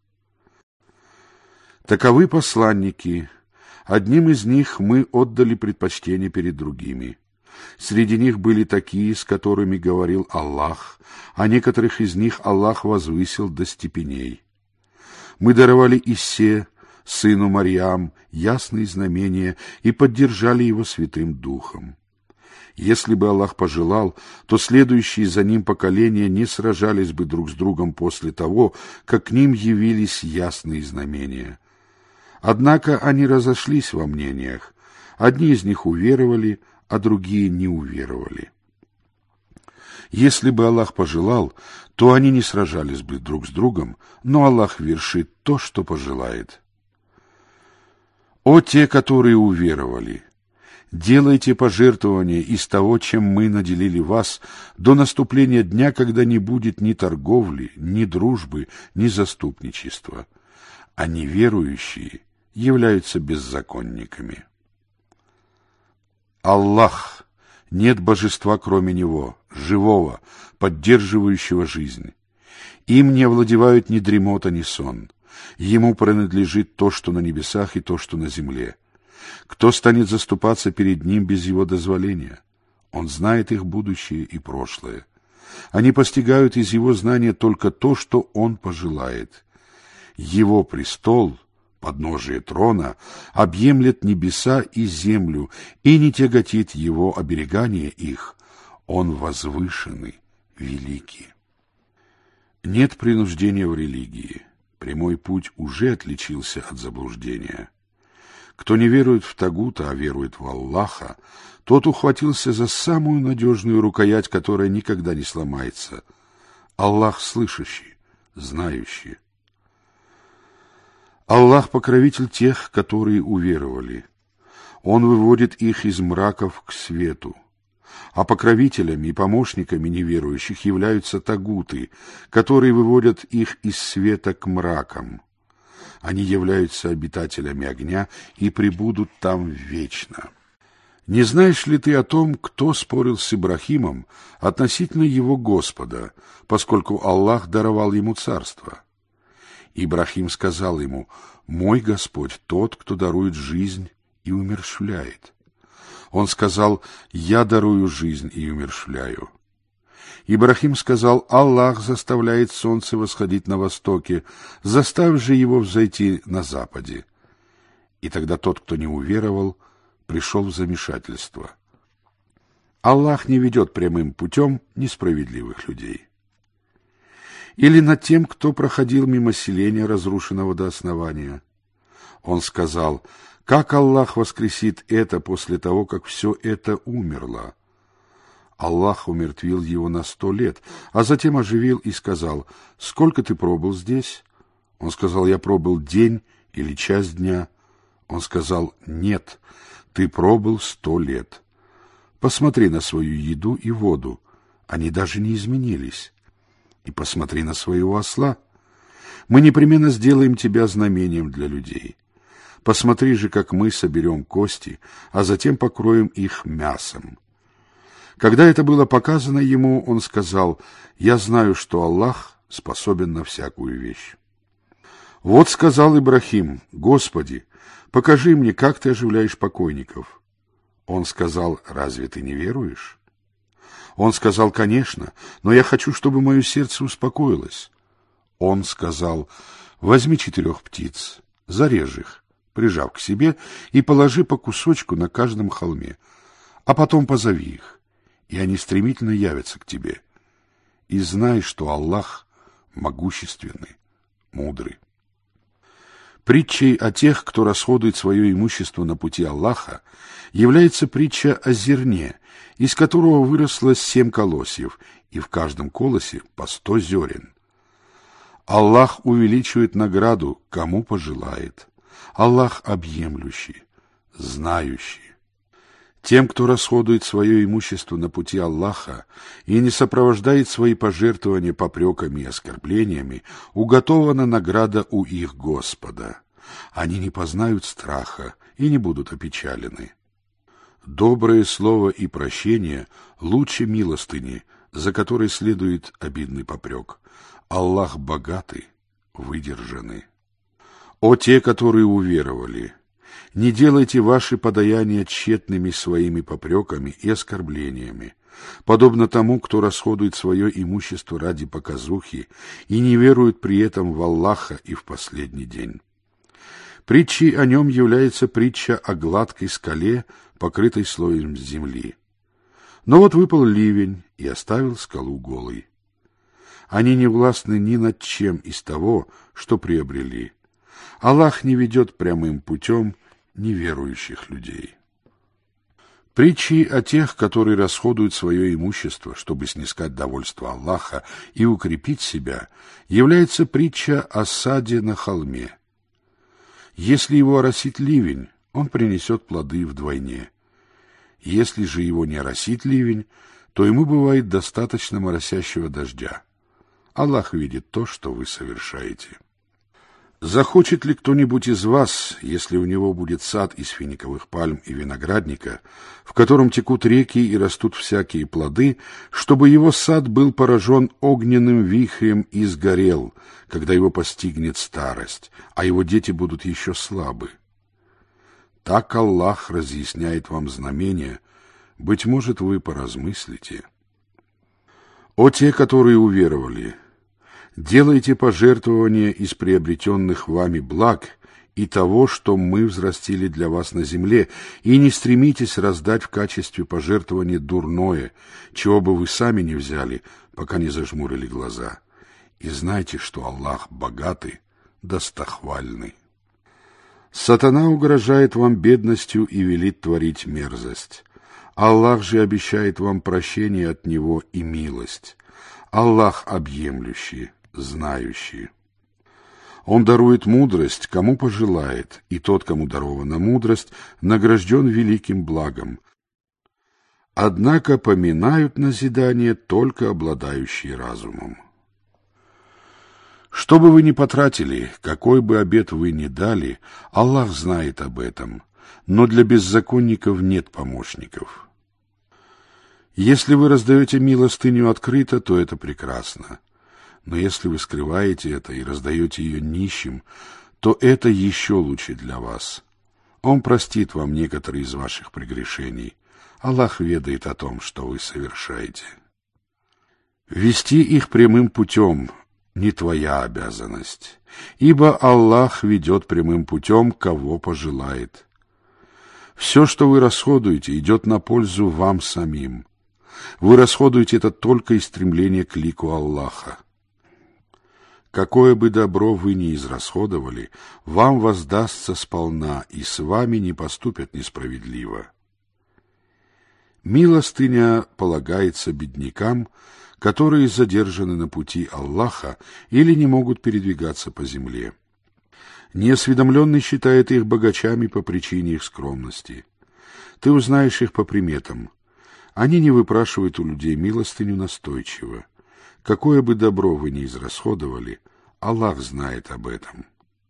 Таковы посланники. Одним из них мы отдали предпочтение перед другими. Среди них были такие, с которыми говорил Аллах, а некоторых из них Аллах возвысил до степеней. Мы даровали Исе, сыну Марьям, ясные знамения и поддержали его Святым Духом. Если бы Аллах пожелал, то следующие за ним поколения не сражались бы друг с другом после того, как к ним явились ясные знамения. Однако они разошлись во мнениях. Одни из них уверовали, а другие не уверовали. Если бы Аллах пожелал, то они не сражались бы друг с другом, но Аллах вершит то, что пожелает. О те, которые уверовали! Делайте пожертвования из того, чем мы наделили вас, до наступления дня, когда не будет ни торговли, ни дружбы, ни заступничества, а неверующие являются беззаконниками. Аллах, нет божества кроме Него, живого, поддерживающего жизнь. Им не овладевают ни дремота, ни сон. Ему принадлежит то, что на небесах, и то, что на земле. Кто станет заступаться перед ним без его дозволения? Он знает их будущее и прошлое. Они постигают из его знания только то, что он пожелает. Его престол, подножие трона, объемлет небеса и землю, и не тяготит его оберегание их. Он возвышенный, великий. Нет принуждения в религии. Прямой путь уже отличился от заблуждения. Кто не верует в Тагута, а верует в Аллаха, тот ухватился за самую надежную рукоять, которая никогда не сломается. Аллах слышащий, знающий. Аллах покровитель тех, которые уверовали. Он выводит их из мраков к свету. А покровителями и помощниками неверующих являются тагуты, которые выводят их из света к мракам. Они являются обитателями огня и пребудут там вечно. Не знаешь ли ты о том, кто спорил с Ибрахимом относительно его Господа, поскольку Аллах даровал ему царство? Ибрахим сказал ему: «Мой Господь тот, кто дарует жизнь и умерщвляет». Он сказал: «Я дарую жизнь и умерщвляю». Ибрахим сказал: «Аллах заставляет солнце восходить на востоке, заставь же его взойти на западе». И тогда тот, кто не уверовал, пришел в замешательство. Аллах не ведет прямым путем несправедливых людей. Или над тем, кто проходил мимо селения, разрушенного до основания. Он сказал: «Как Аллах воскресит это после того, как все это умерло?» Аллах умертвил его на сто лет, а затем оживил и сказал: «Сколько ты пробыл здесь?» Он сказал: «Я пробыл день или часть дня». Он сказал: «Нет, ты пробыл сто лет. Посмотри на свою еду и воду, они даже не изменились. И посмотри на своего осла. Мы непременно сделаем тебя знамением для людей. Посмотри же, как мы соберем кости, а затем покроем их мясом». Когда это было показано ему, он сказал: «Я знаю, что Аллах способен на всякую вещь». Вот сказал Ибрахим: «Господи, покажи мне, как ты оживляешь покойников». Он сказал: «Разве ты не веруешь?» Он сказал: «Конечно, но я хочу, чтобы мое сердце успокоилось». Он сказал: «Возьми четырех птиц, зарежь их, прижав к себе, и положи по кусочку на каждом холме, а потом позови их, и они стремительно явятся к тебе. И знай, что Аллах могущественный, мудрый». Притчей о тех, кто расходует свое имущество на пути Аллаха, является притча о зерне, из которого выросло семь колосьев, и в каждом колосе по сто зерен. Аллах увеличивает награду, кому пожелает. Аллах объемлющий, знающий. Тем, кто расходует свое имущество на пути Аллаха и не сопровождает свои пожертвования попреками и оскорблениями, уготована награда у их Господа. Они не познают страха и не будут опечалены. Доброе слово и прощение лучше милостыни, за которой следует обидный попрек. Аллах богатый, выдержанный. О те, которые уверовали! Не делайте ваши подаяния тщетными своими попреками и оскорблениями, подобно тому, кто расходует свое имущество ради показухи и не верует при этом в Аллаха и в последний день. Притчей о нем является притча о гладкой скале, покрытой слоем земли. Но вот выпал ливень и оставил скалу голой. Они не властны ни над чем из того, что приобрели. Аллах не ведет прямым путем неверующих людей. Притчи о тех, которые расходуют свое имущество, чтобы снискать довольство Аллаха и укрепить себя, является притча о саде на холме. Если его оросит ливень, он принесет плоды вдвойне. Если же его не оросит ливень, то ему бывает достаточно моросящего дождя. Аллах видит то, что вы совершаете. Захочет ли кто-нибудь из вас, если у него будет сад из финиковых пальм и виноградника, в котором текут реки и растут всякие плоды, чтобы его сад был поражен огненным вихрем и сгорел, когда его постигнет старость, а его дети будут еще слабы? Так Аллах разъясняет вам знамения, быть может, вы поразмыслите. О те, которые уверовали! Делайте пожертвования из приобретенных вами благ и того, что мы взрастили для вас на земле, и не стремитесь раздать в качестве пожертвования дурное, чего бы вы сами не взяли, пока не зажмурили глаза. И знайте, что Аллах богатый, достохвальный. Сатана угрожает вам бедностью и велит творить мерзость. Аллах же обещает вам прощение от Него и милость. Аллах объемлющий, знающий. Он дарует мудрость, кому пожелает, и тот, кому дарована мудрость, награжден великим благом. Однако поминают назидание только обладающие разумом. Что бы вы ни потратили, какой бы обет вы ни дали, Аллах знает об этом, но для беззаконников нет помощников. Если вы раздаете милостыню открыто, то это прекрасно. Но если вы скрываете это и раздаете ее нищим, то это еще лучше для вас. Он простит вам некоторые из ваших прегрешений. Аллах ведает о том, что вы совершаете. Вести их прямым путем не твоя обязанность, ибо Аллах ведет прямым путем, кого пожелает. Все, что вы расходуете, идет на пользу вам самим. Вы расходуете это только из стремления к лику Аллаха. Какое бы добро вы ни израсходовали, вам воздастся сполна, и с вами не поступят несправедливо. Милостыня полагается беднякам, которые задержаны на пути Аллаха или не могут передвигаться по земле. Неосведомленный считает их богачами по причине их скромности. Ты узнаешь их по приметам. Они не выпрашивают у людей милостыню настойчиво. Какое бы добро вы ни израсходовали, Аллах знает об этом.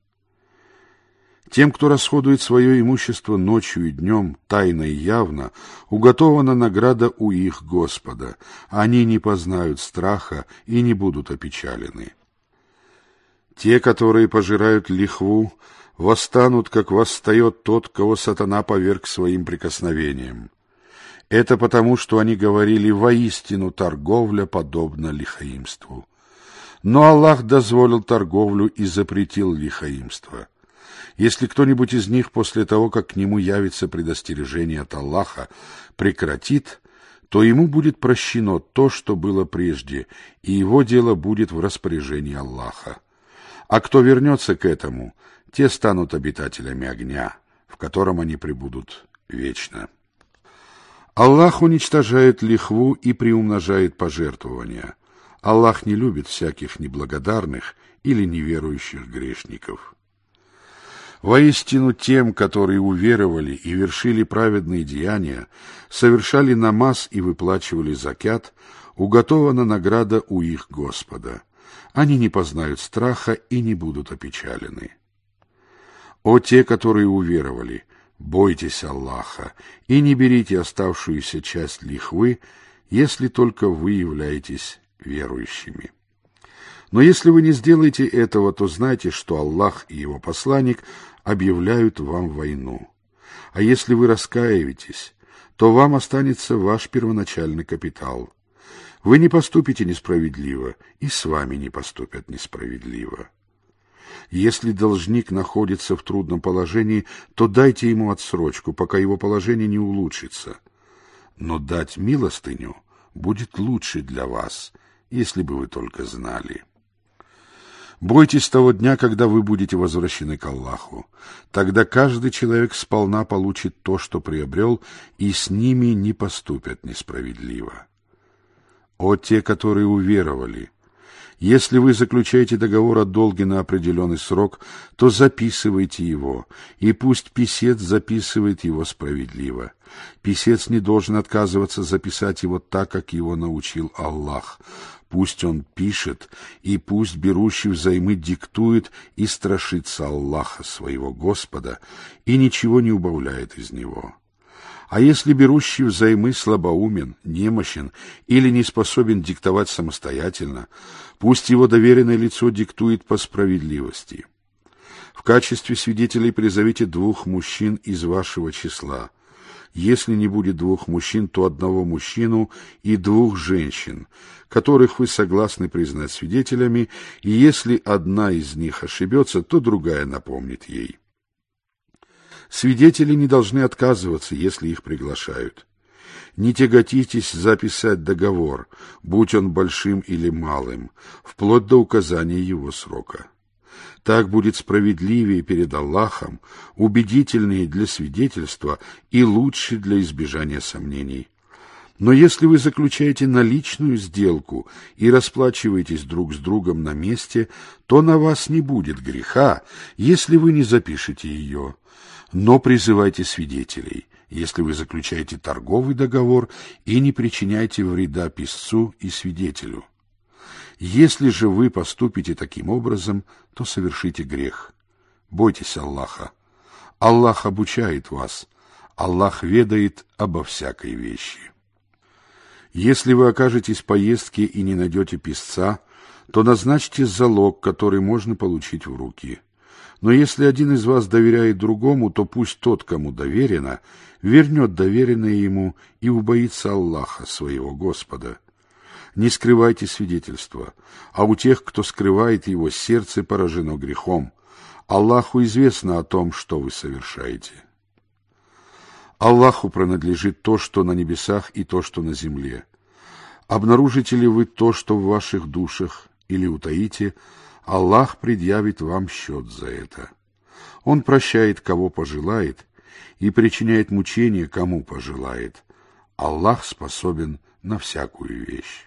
Тем, кто расходует свое имущество ночью и днем, тайно и явно, уготована награда у их Господа. Они не познают страха и не будут опечалены. Те, которые пожирают лихву, восстанут, как восстает тот, кого сатана поверг своим прикосновением. Это потому, что они говорили: воистину торговля подобна лихаимству. Но Аллах дозволил торговлю и запретил лихаимство. Если кто-нибудь из них после того, как к нему явится предостережение от Аллаха, прекратит, то ему будет прощено то, что было прежде, и его дело будет в распоряжении Аллаха. А кто вернется к этому, те станут обитателями огня, в котором они пребудут вечно. Аллах уничтожает лихву и приумножает пожертвования. Аллах не любит всяких неблагодарных или неверующих грешников. Воистину тем, которые уверовали и вершили праведные деяния, совершали намаз и выплачивали закят, уготована награда у их Господа. Они не познают страха и не будут опечалены. О те, которые уверовали, бойтесь Аллаха и не берите оставшуюся часть лихвы, если только вы являетесь верующими. Но если вы не сделаете этого, то знайте, что Аллах и Его посланник объявляют вам войну. А если вы раскаиваетесь, то вам останется ваш первоначальный капитал. Вы не поступите несправедливо, и с вами не поступят несправедливо. Если должник находится в трудном положении, то дайте ему отсрочку, пока его положение не улучшится. Но дать милостыню будет лучше для вас, если бы вы только знали. Бойтесь того дня, когда вы будете возвращены к Аллаху. Тогда каждый человек сполна получит то, что приобрел, и с ними не поступят несправедливо. О те, которые уверовали! Если вы заключаете договор о долге на определенный срок, то записывайте его, и пусть писец записывает его справедливо. Писец не должен отказываться записать его так, как его научил Аллах. Пусть он пишет, и пусть берущий взаймы диктует и страшится Аллаха, своего Господа, и ничего не убавляет из него. А если берущий взаймы слабоумен, немощен или не способен диктовать самостоятельно, пусть его доверенное лицо диктует по справедливости. В качестве свидетелей призовите двух мужчин из вашего числа. Если не будет двух мужчин, то одного мужчину и двух женщин, которых вы согласны признать свидетелями, и если одна из них ошибется, то другая напомнит ей. Свидетели не должны отказываться, если их приглашают. Не тяготитесь записать договор, будь он большим или малым, вплоть до указания его срока. Так будет справедливее перед Аллахом, убедительнее для свидетельства и лучше для избежания сомнений. Но если вы заключаете наличную сделку и расплачиваетесь друг с другом на месте, то на вас не будет греха, если вы не запишете ее. Но призывайте свидетелей, если вы заключаете торговый договор, и не причиняйте вреда писцу и свидетелю. Если же вы поступите таким образом, то совершите грех. Бойтесь Аллаха. Аллах обучает вас. Аллах ведает обо всякой вещи. Если вы окажетесь в поездке и не найдете писца, то назначьте залог, который можно получить в руки. Но если один из вас доверяет другому, то пусть тот, кому доверено, вернет доверенное ему и убоится Аллаха, своего Господа. Не скрывайте свидетельства, а у тех, кто скрывает его, сердце поражено грехом. Аллаху известно о том, что вы совершаете. Аллаху принадлежит то, что на небесах, и то, что на земле. Обнаружите ли вы то, что в ваших душах, или утаите, Аллах предъявит вам счет за это. Он прощает, кого пожелает, и причиняет мучения, кому пожелает. Аллах способен на всякую вещь.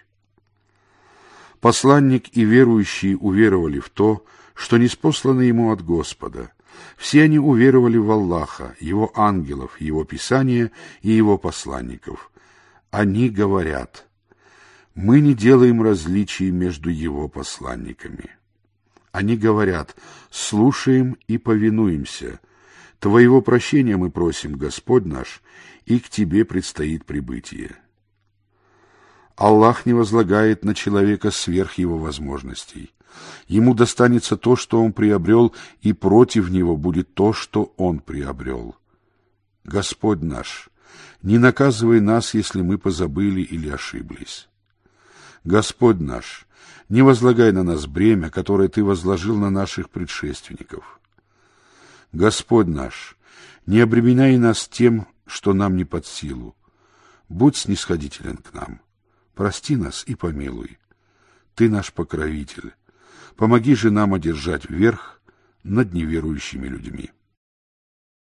Посланник и верующие уверовали в то, что ниспослано ему от Господа. Все они уверовали в Аллаха, Его ангелов, Его Писания и Его посланников. Они говорят: мы не делаем различий между Его посланниками. Они говорят: слушаем и повинуемся. Твоего прощения мы просим, Господь наш, и к Тебе предстоит прибытие. Аллах не возлагает на человека сверх его возможностей. Ему достанется то, что он приобрел, и против него будет то, что он приобрел. Господь наш, не наказывай нас, если мы позабыли или ошиблись. Господь наш, не возлагай на нас бремя, которое Ты возложил на наших предшественников. Господь наш, не обременяй нас тем, что нам не под силу. Будь снисходителен к нам. Прости нас и помилуй. Ты наш покровитель. Помоги же нам одержать верх над неверующими людьми.